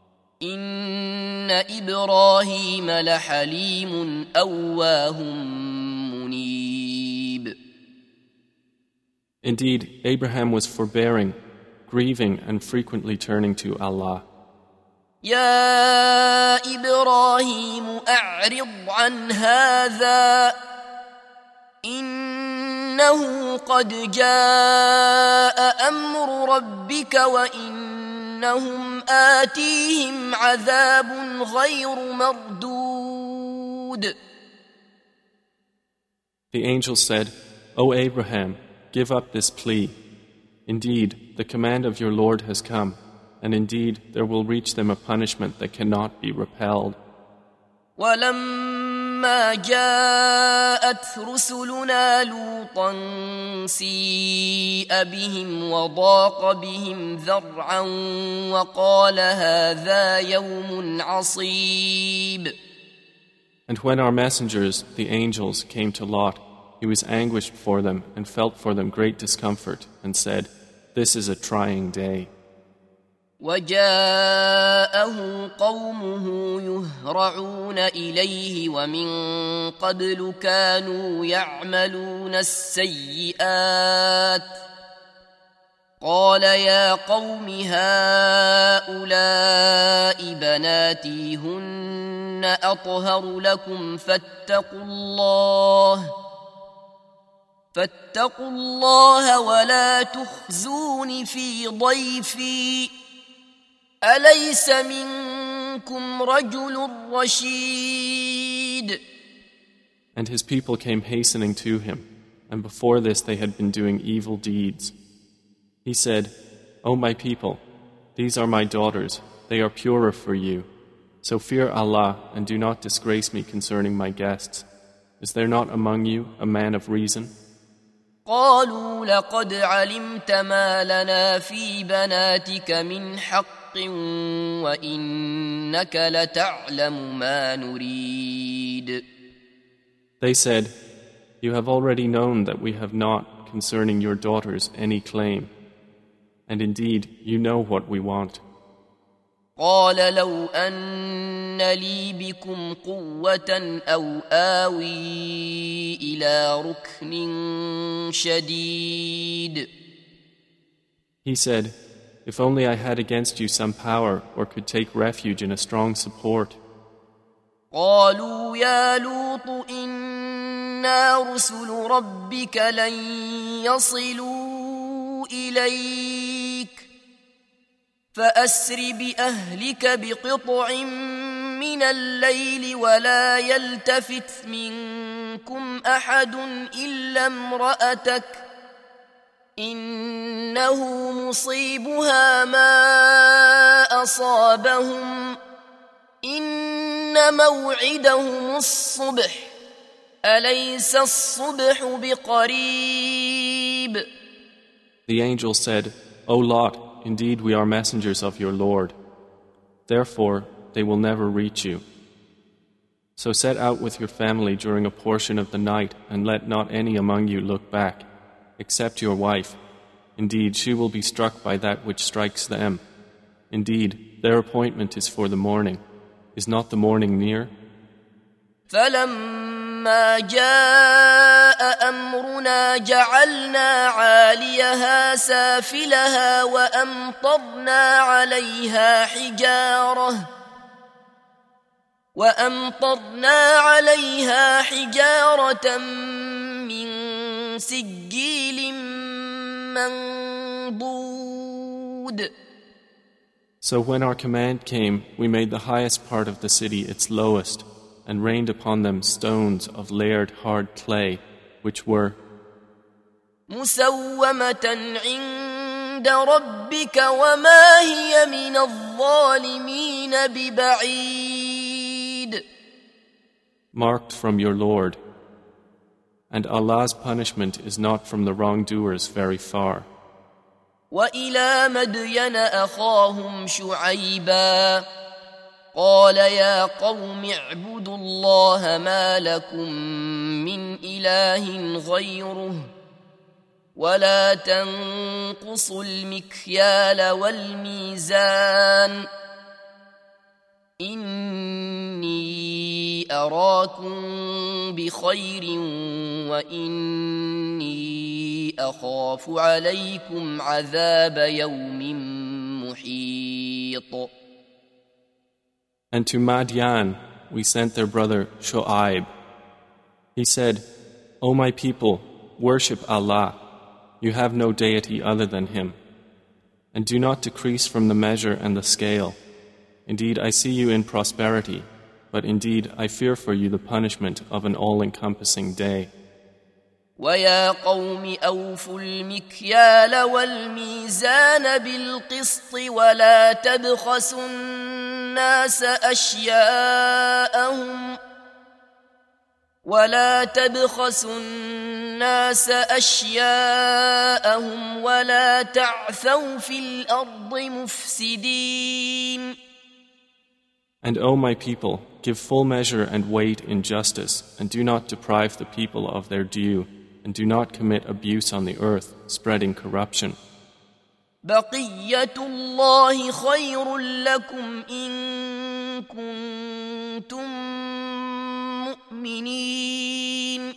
إن إبراهيم لحليم أواه منيب. Indeed, Abraham was forbearing, grieving, and frequently turning to Allah. يا إبراهيم أعرض عن هذا إنه قد جاء أمر ربك وإنهم آتيهم عذاب غير مردود. The angel said, O Abraham, give up this plea. Indeed, the command of your Lord has come, and indeed there will reach them a punishment that cannot be repelled. ولما جاءت رسلنا لوطا سيء بهم وضاق بهم ذرعا وقال هذا يوم عصيب. And when our messengers, the angels, came to Lot, he was anguished for them and felt for them great discomfort and said, This is a trying day. وجاءه قومه يهرعون إليه ومن قبل كانوا يعملون السيئات قال يا قوم هؤلاء بناتي هن أطهر لكم فاتقوا الله فاتقوا الله ولا تخزون في ضيفي أليس منكم رجل رشيد. And his people came hastening to him, and before this they had been doing evil deeds. He said, O my people, these are my daughters, they are purer for you. So fear Allah and do not disgrace me concerning my guests. Is there not among you a man of reason? قالوا لقد علمت ما لنا في بناتك من حق وإنك لتعلم ما نريد. They said, You have already known that we have not concerning your daughters any claim, and indeed you know what we want. قال لو أن لي بكم قوة أو آوي إلى ركن شديد. He said, If only I had against you some power or could take refuge in a strong support. قالوا يا لوط إنا رسل ربك لن يصلوا إليك فأسر بأهلك بقطع من الليل ولا يلتفت منكم أحد إلا امرأتك إنه مصيبها ما أصابهم إن موعدهم الصبح أليس الصبح بقريب. The angel said, O Lot, indeed we are messengers of your Lord. Therefore, they will never reach you. So set out with your family during a portion of the night and let not any among you look back, except your wife. Indeed, she will be struck by that which strikes them. Indeed, their appointment is for the morning. Is not the morning near? فلما جاء أمرنا جعلنا عاليها سافلها وأمطرنا عليها حجارة وأمطرنا عليها حجارة من سجيل منضود. So when our command came, we made the highest part of the city its lowest, and rained upon them stones of layered hard clay, which were مسومة عند ربك وما هي من الظالمين ببعيد. marked from your Lord, And Allah's punishment is not from the wrongdoers very far. وإلى مدين أخاهم شعيبا قال يا قوم اعبدوا الله ما لكم من إله غيره ولا تنقصوا المكيال والميزان إني أراكم بخير وإني أخاف عليكم عذاب يوم محيط. And to Madian we sent their brother Shu'aib. He said, O my people, worship Allah. You have no deity other than Him. And do not decrease from the measure and the scale. Indeed, I see you in prosperity, but indeed I fear for you the punishment of an all-encompassing day. وَيَا قَوْمِ أَوْفُوا الْمِكْيَالَ وَالْمِيزَانَ بِالْقِسْطِ وَلَا تَبْخَسُوا النَّاسَ أَشْيَاءَهُمْ وَلَا تَبْخَسُوا النَّاسَ أَشْيَاءَهُمْ وَلَا تَعْثَوْا فِي الْأَرْضِ مُفْسِدِينَ. And O my people, give full measure and weight in justice, and do not deprive the people of their due, and do not commit abuse on the earth, spreading corruption. بقية الله خير لكم إن كنتم مؤمنين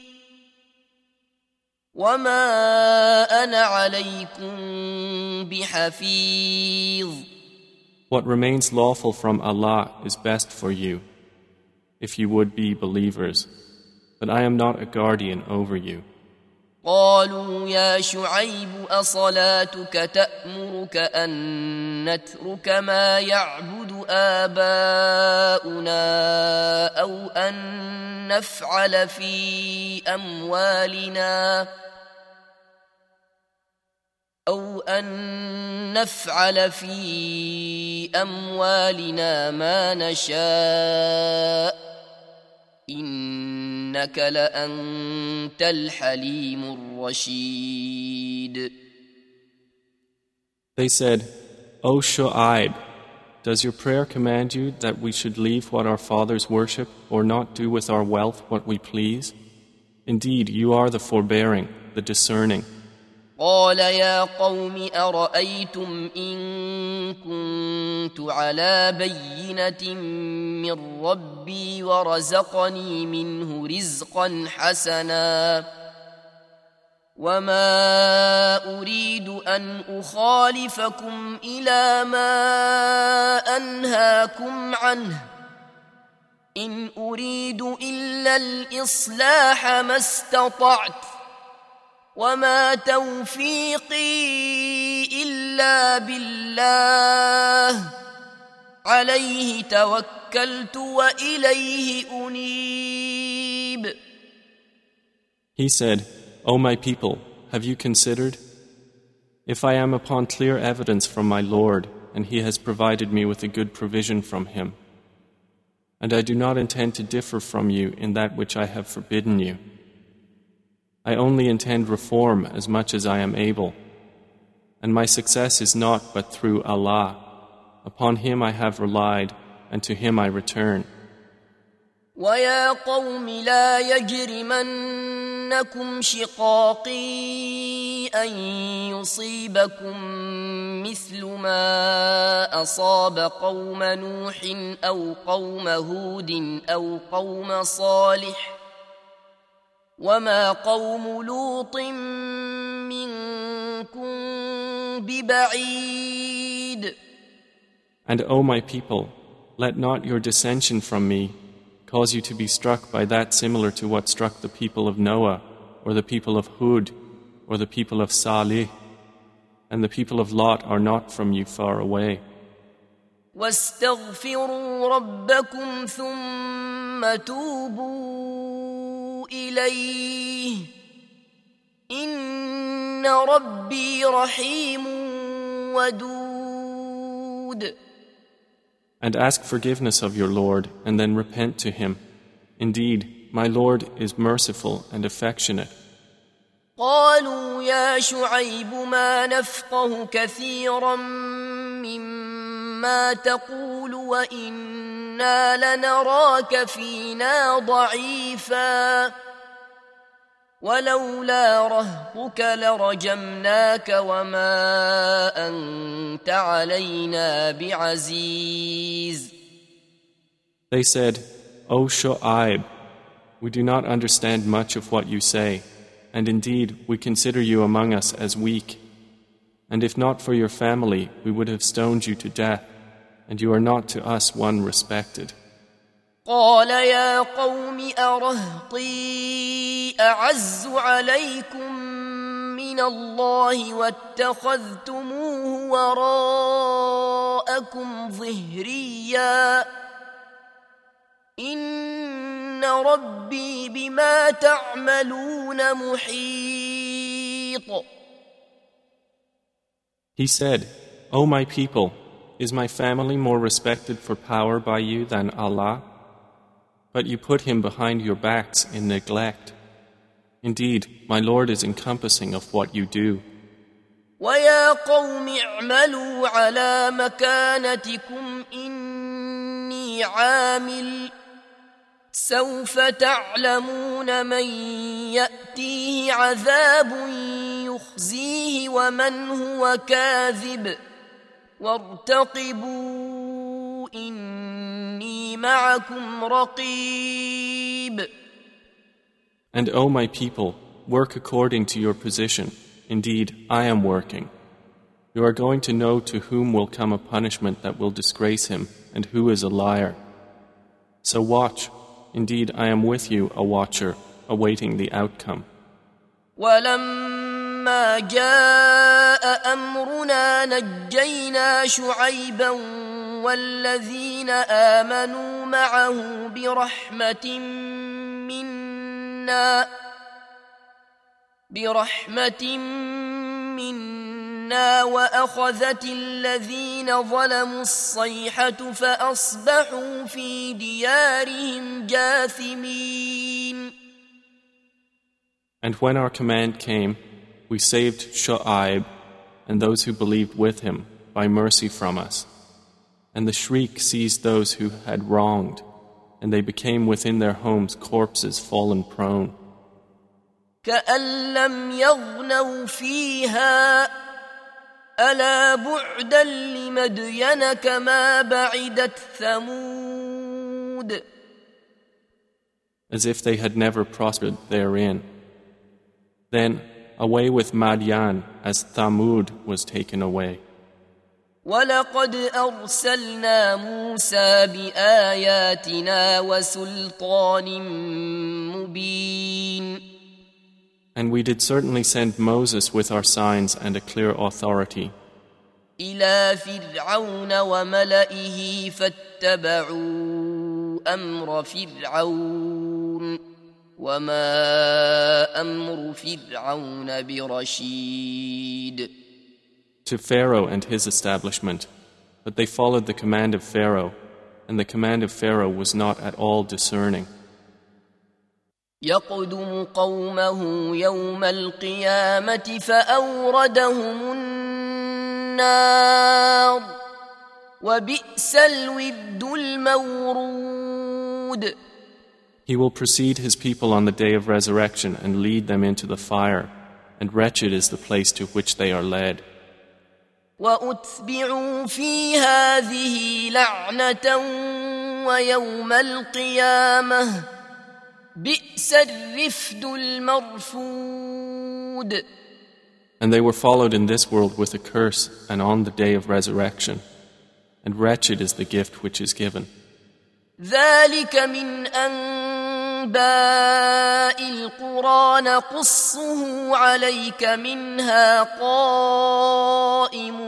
وما أنا عليكم بحفيظ. What remains lawful from Allah is best for you, if you would be believers, but I am not a guardian over you. قالوا يا شعيب أصلاتك تأمرك أن نترك ما يعبد آباؤنا أو أن نفعل في أموالنا أو أن نفعل في أموالنا ما نشاء إنك لأنت الحليم الرشيد. They said, O Shu'aib, does your prayer command you that we should leave what our fathers worship or not do with our wealth what we please? Indeed, you are the forbearing, the discerning. قال يا قوم أرأيتم إن كنت على بينة من ربي ورزقني منه رزقا حسنا وما أريد أن أخالفكم إلى ما أنهاكم عنه إن أريد إلا الإصلاح ما استطعت وما توفيقي إلا بالله عليه توكلت وإليه أنيب. He said, O my people, have you considered? If I am upon clear evidence from my Lord, and He has provided me with a good provision from Him, and I do not intend to differ from you in that which I have forbidden you, I only intend reform as much as I am able, and my success is not but through Allah. Upon Him I have relied, and to Him I return. وَيَا قَوْمِ لَا يَجْرِمَنَّكُمْ شِقَاقِي أَن يُصِيبَكُم مِّثْلُ مَا أَصَابَ قَوْمَ نُوحٍ أَوْ قَوْمَ هُودٍ أَوْ قَوْمَ صَالِحٍ وَمَا قَوْمُ لُوطٍ مِّنكُم بِبَعِيدٍ. And O my people, let not your dissension from me cause you to be struck by that similar to what struck the people of Noah, or the people of Hud, or the people of Salih, and the people of Lot are not from you far away. وَاسْتَغْفِرُوا رَبَّكُمْ ثُمَّ تُوبُوا إِلَيْهِ إِنَّ رَبِّي رَحِيمٌ وَدُودٌ. And ask forgiveness of your Lord, and then repent to Him. Indeed, my Lord is merciful and affectionate. قالوا يا شعيب ما نفقه كثيرا مما تقول وإنا لنراك فينا ضعيفا ولولا رهطك لرجمناك وما أنت علينا بعزيز. They said, O Shu'aib, we do not understand much of what you say, and indeed we consider you among us as weak. And if not for your family, we would have stoned you to death, and you are not to us one respected. قال يا قوم أرهطي أعز عليكم من الله واتخذتموه وراءكم ظهريا إن ربي بما تعملون محيط. He said, O my people, is my family more respected for power by you than Allah? But you put him behind your backs in neglect. Indeed, my Lord is encompassing of what you do. وَيَا قَوْمِ اعْمَلُوا عَلَى مَكَانَتِكُمْ إِنِّي عَامِلٌ سَوْفَ تَعْلَمُونَ مَنْ يَأْتِيهِ عَذَابٌ يُخْزِيهِ وَمَنْ هُوَ كَاذِبٌ وَارْتَقِبُوا إِنِّي مَعَكُمْ رَقِيبٌ. And O my people, work according to your position. Indeed, I am working. You are going to know to whom will come a punishment that will disgrace him and who is a liar. So watch. Indeed, I am with you, a watcher, awaiting the outcome. وَلَمَّا جَاءَ أَمْرُنَا نَجَّيْنَا شُعَيْبًا وَالَّذِينَ آمَنُوا مَعَهُ بِرَحْمَةٍ مِنَّا برحمة منا وأخذت الذين ظلموا الصيحة فأصبحوا في ديارهم جاثمين. And when our command came, we saved Shu'aib and those who believed with him by mercy from us. And the shriek seized those who had wronged, and they became within their homes corpses fallen prone. كأن لم يغنوا فيها ألا بعدا لمدين كما بعدت ثمود. As if they had never prospered therein. Then away with Madian as Thamud was taken away. ولقد أرسلنا موسى بآياتنا وسلطان مبين. And we did certainly send Moses with our signs and a clear authority. إلى فرعون وملئه فاتبعوا أمر فرعون وما أمر فرعون برشيد. To Pharaoh and his establishment, but they followed the command of Pharaoh, and the command of Pharaoh was not at all discerning. يقدم قومه يوم القيامة فأوردهم النار وبئس الود المورود. He will precede his people on the day of resurrection and lead them into the fire, and wretched is the place to which they are led. وأتبعوا في هذه لعنة ويوم القيامة بئس الرفد المرفود. And they were followed in this world with a curse and on the day of resurrection, and wretched is the gift which is given. ذلك من أنباء القرى نقصه عليك منها قائم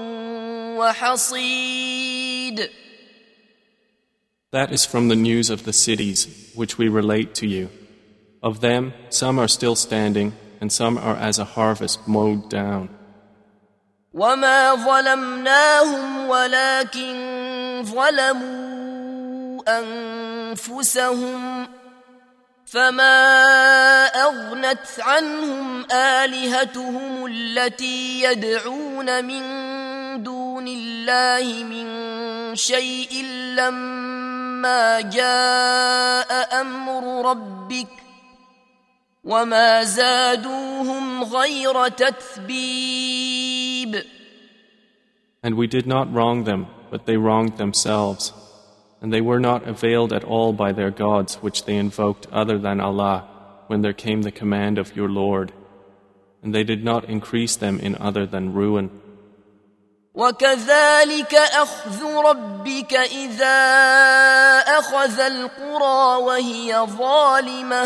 وحصيد. That is from the news of the cities which we relate to you. Of them, some are still standing, and some are as a harvest mowed down. وما ظلمناهم ولكن ظلموا أنفسهم فما أغنت عنهم آلهتهم التي يدعون من دون الله من شيء لما جاء أمر ربك وما زادوهم غير تتبيب. And we did not wrong them, but they wronged themselves. And they were not availed at all by their gods which they invoked other than Allah when there came the command of your Lord. And they did not increase them in other than ruin. وَكَذَلِكَ أَخْذُ رَبِّكَ إِذَا أَخَذَ الْقُرَى وَهِيَ ظَالِمَةٌ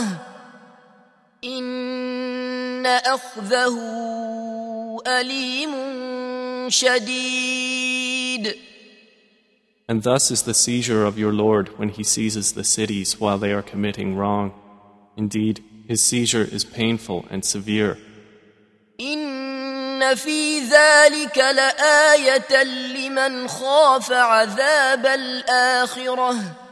إِنَّ أَخْذَهُ أَلِيمٌ شَدِيدٌ. And thus is the seizure of your Lord when He seizes the cities while they are committing wrong. Indeed, His seizure is painful and severe. إِنَّ فِي ذَلِكَ لَآيَةً لِمَنْ خَافَ عَذَابَ الْآخِرَةِ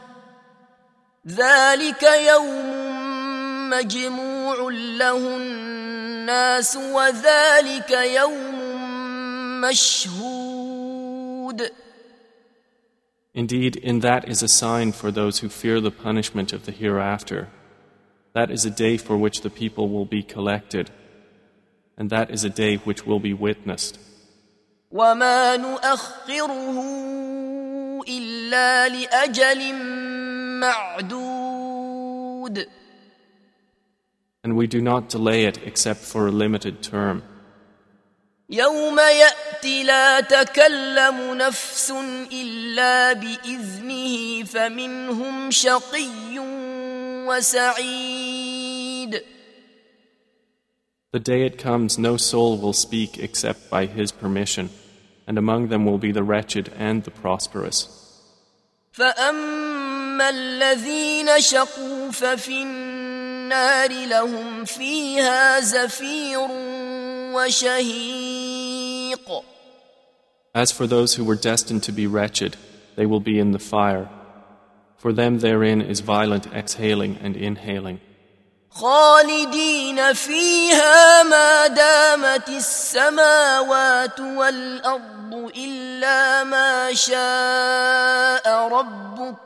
ذَلِكَ يَوْمٌ مَجْمُوعٌ لَهُ النَّاسُ وَذَلِكَ يَوْمٌ مَشْهُودٌ. Indeed, in that is a sign for those who fear the punishment of the hereafter. That is a day for which the people will be collected, and that is a day which will be witnessed. وَمَا نُؤَخِّرُهُ إِلَّا لِأَجَلٍ مَّعْدُودٍ. And we do not delay it except for a limited term. يوم يأتي لا تكلم نفس إلا بإذنه فمنهم شقي وسعيد. The day it comes, no soul will speak except by His permission, and among them will be the wretched and the prosperous. فأما الذين شقوا ففي النار لهم فيها زفير وشهيق. As for those who were destined to be wretched, they will be in the fire. For them therein is violent exhaling and inhaling. خالدين فيها ما دامت السماوات والأرض إلا ما شاء ربك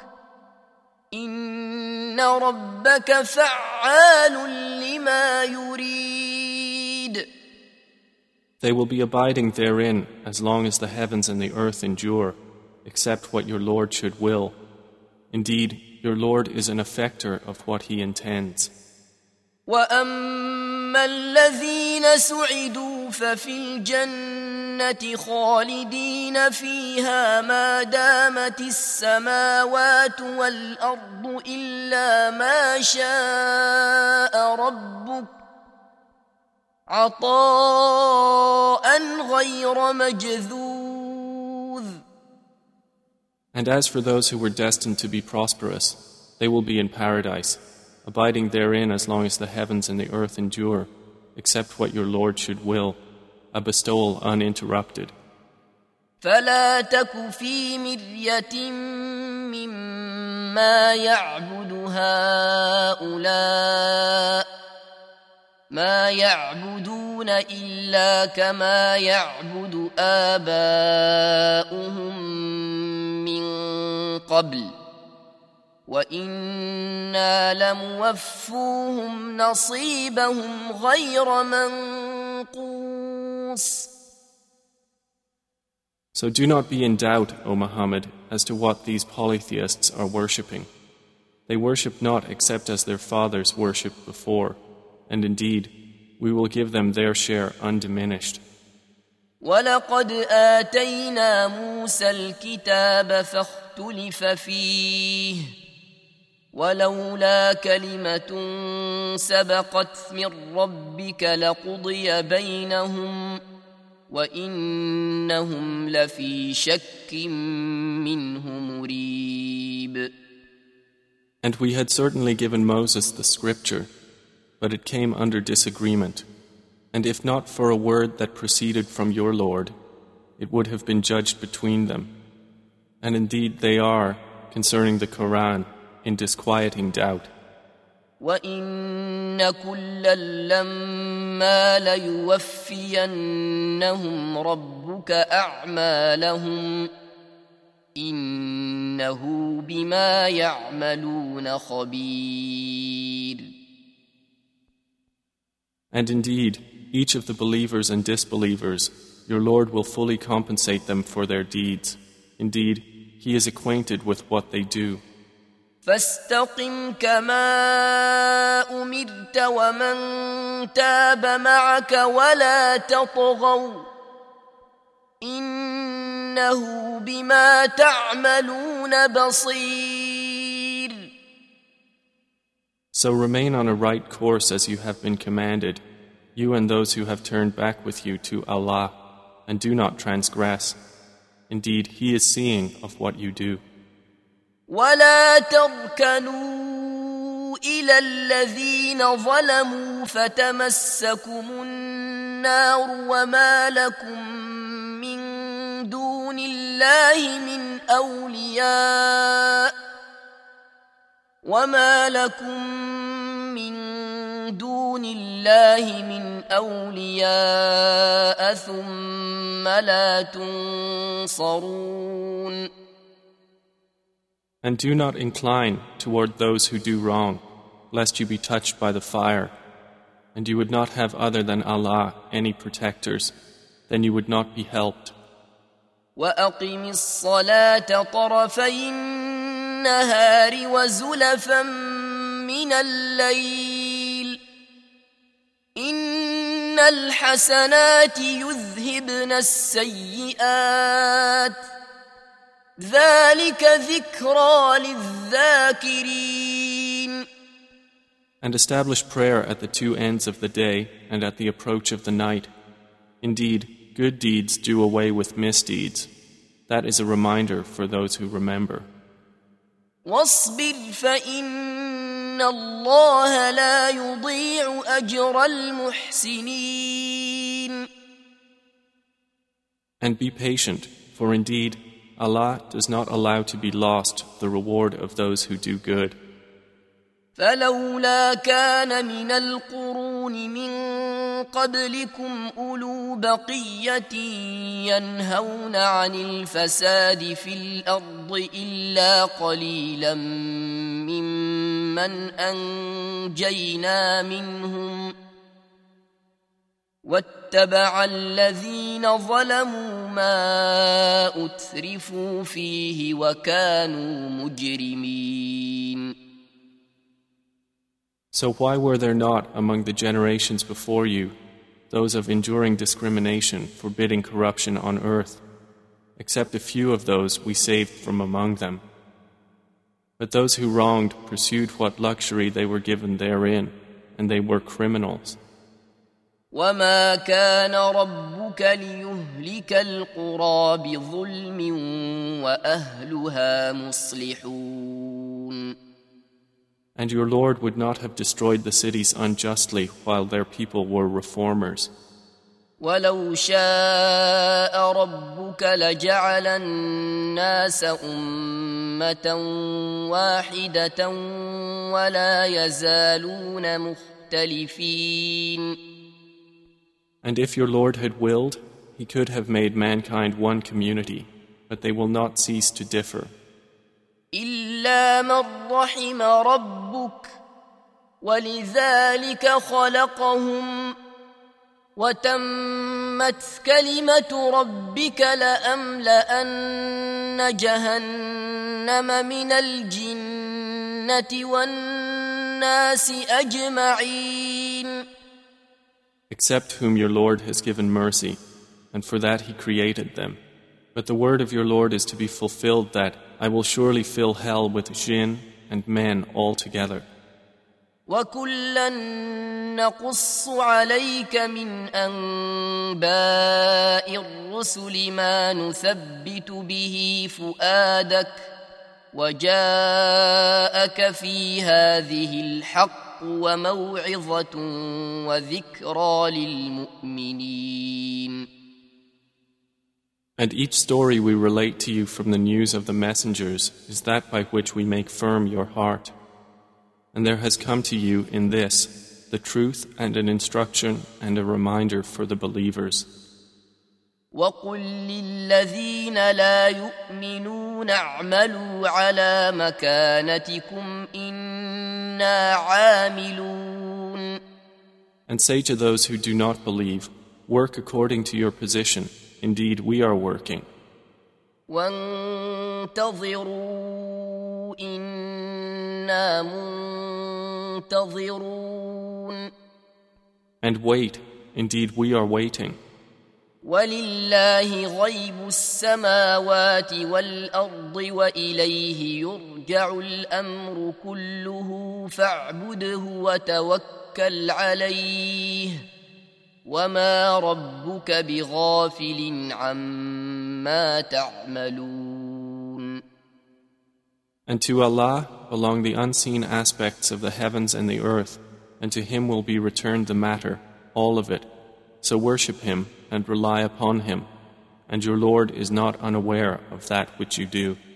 إن ربك فعال لما يريد. They will be abiding therein as long as the heavens and the earth endure, except what your Lord should will. Indeed, your Lord is an effector of what He intends. وَأَمَّا الَّذِينَ سُعِدُوا فَفِي الْجَنَّةِ خَالِدِينَ فِيهَا مَا دَامَتِ السَّمَاوَاتُ وَالْأَرْضُ إِلَّا مَا شَاءَ رَبُّكَ عَطَاءً غَيْرَ مَجْذُوذٍ. And as for those who were destined to be prosperous, they will be in paradise, abiding therein as long as the heavens and the earth endure, except what your Lord should will, a bestowal uninterrupted. فلا تك في مرية مما يعبد هؤلاء ما يعبدون إلا كما يعبد آباؤهم من قبل وَإِنَّا لَمُوَفُّوهُمْ نَصِيبَهُمْ غَيْرَ مَنْقُوصٍ. So do not be in doubt, O Muhammad, as to what these polytheists are worshipping. They worship not except as their fathers worshipped before, and indeed, we will give them their share undiminished. وَلَقَدْ آتَيْنَا مُوسَى الْكِتَابَ فَاخْتُلِفَ فِيهِ ولولا كلمة سبقت من ربك لقضي بينهم وإنهم لفي شك منه مريب. And we had certainly given Moses the scripture, but it came under disagreement. And if not for a word that proceeded from your Lord, it would have been judged between them. And indeed they are, concerning the Quran, in disquieting doubt. وإن كلا لما ليوفينهم ربك أعمالهم إنه بما يعملون خبير. And indeed, each of the believers and disbelievers, your Lord will fully compensate them for their deeds. Indeed, He is acquainted with what they do. فاستقم كما أمرت ومن تاب معك ولا تطغوا إنه بما تعملون بصير. So remain on a right course as you have been commanded, you and those who have turned back with you to Allah, and do not transgress. Indeed, He is seeing of what you do. ولا تركنوا إلى الذين ظلموا فتمسكم النار وما لكم من دون الله من أولياء وما لكم من دون الله من أولياء ثم لا تنصرون. And do not incline toward those who do wrong, lest you be touched by the fire, and you would not have other than Allah any protectors, then you would not be helped. وأقم الصلاة طرفي النهار وزلفا من الليل إن الحسنات يذهبن السيئات ذلك ذكرى للذاكرين. And establish prayer at the two ends of the day and at the approach of the night. Indeed, good deeds do away with misdeeds. That is a reminder for those who remember. واصبر فإن الله لا يضيع أجر المحسنين. And be patient, for indeed, Allah does not allow to be lost the reward of those who do good. فلولا كان من القرون من قبلكم أولو بقية ينهون عن الفساد في الأرض إلا قليلا ممن أنجينا منهم واتبع الذين ظلموا ما أترفوا فيه وكانوا مجرمين. So why were there not among the generations before you those of enduring discrimination, forbidding corruption on earth, except a few of those we saved from among them? But those who wronged pursued what luxury they were given therein, and they were criminals. وما كان ربك ليهلك القرى بظلم وأهلها مصلحون. And your Lord would not have destroyed the cities unjustly while their people were reformers. ولو شاء ربك لجعل الناس أمة واحدة ولا يزالون مختلفين. And if your Lord had willed, He could have made mankind one community, but they will not cease to differ. إلا من رحم ربك ولذلك خلقهم وتمت كلمة ربك لأملأن جهنم من الجنة والناس أجمعين. Except whom your Lord has given mercy, and for that He created them. But the word of your Lord is to be fulfilled that I will surely fill hell with jinn and men all together. وَكُلًّا نَقُصُّ عَلَيْكَ مِنْ أَنْبَاءِ الرُّسُلِ مَا نُثَبِّتُ بِهِ فُؤَادَكَ وَجَاءَكَ فِي هَذِهِ الْحَقُّ وَمَوْعِظَةٌ وَذِكْرَى لِلْمُؤْمِنِينَ. And each story we relate to you from the news of the messengers is that by which we make firm your heart. And there has come to you in this the truth and an instruction and a reminder for the believers. وَقُل لِّلَّذِينَ لَا يُؤْمِنُونَ اعْمَلُوا عَلَى مَكَانَتِكُمْ إِنَّا عَامِلُونَ. And say to those who do not believe, work according to your position. Indeed, we are working. وَانتَظِرُوا إِنَّا مُنتَظِرُونَ. And wait, indeed we are waiting. وَلِلَّهِ غَيْبُ السَّمَاوَاتِ وَالْأَرْضِ وَإِلَيْهِ يُرْجَعُ الْأَمْرُ كُلُّهُ فَاعْبُدْهُ وَتَوَكَّلْ عَلَيْهِ وَمَا رَبُّكَ بِغَافِلٍ عَمَّا تَعْمَلُونَ. And to Allah belong the unseen aspects of the heavens and the earth, and to Him will be returned the matter, all of it. So worship Him and rely upon Him, and your Lord is not unaware of that which you do.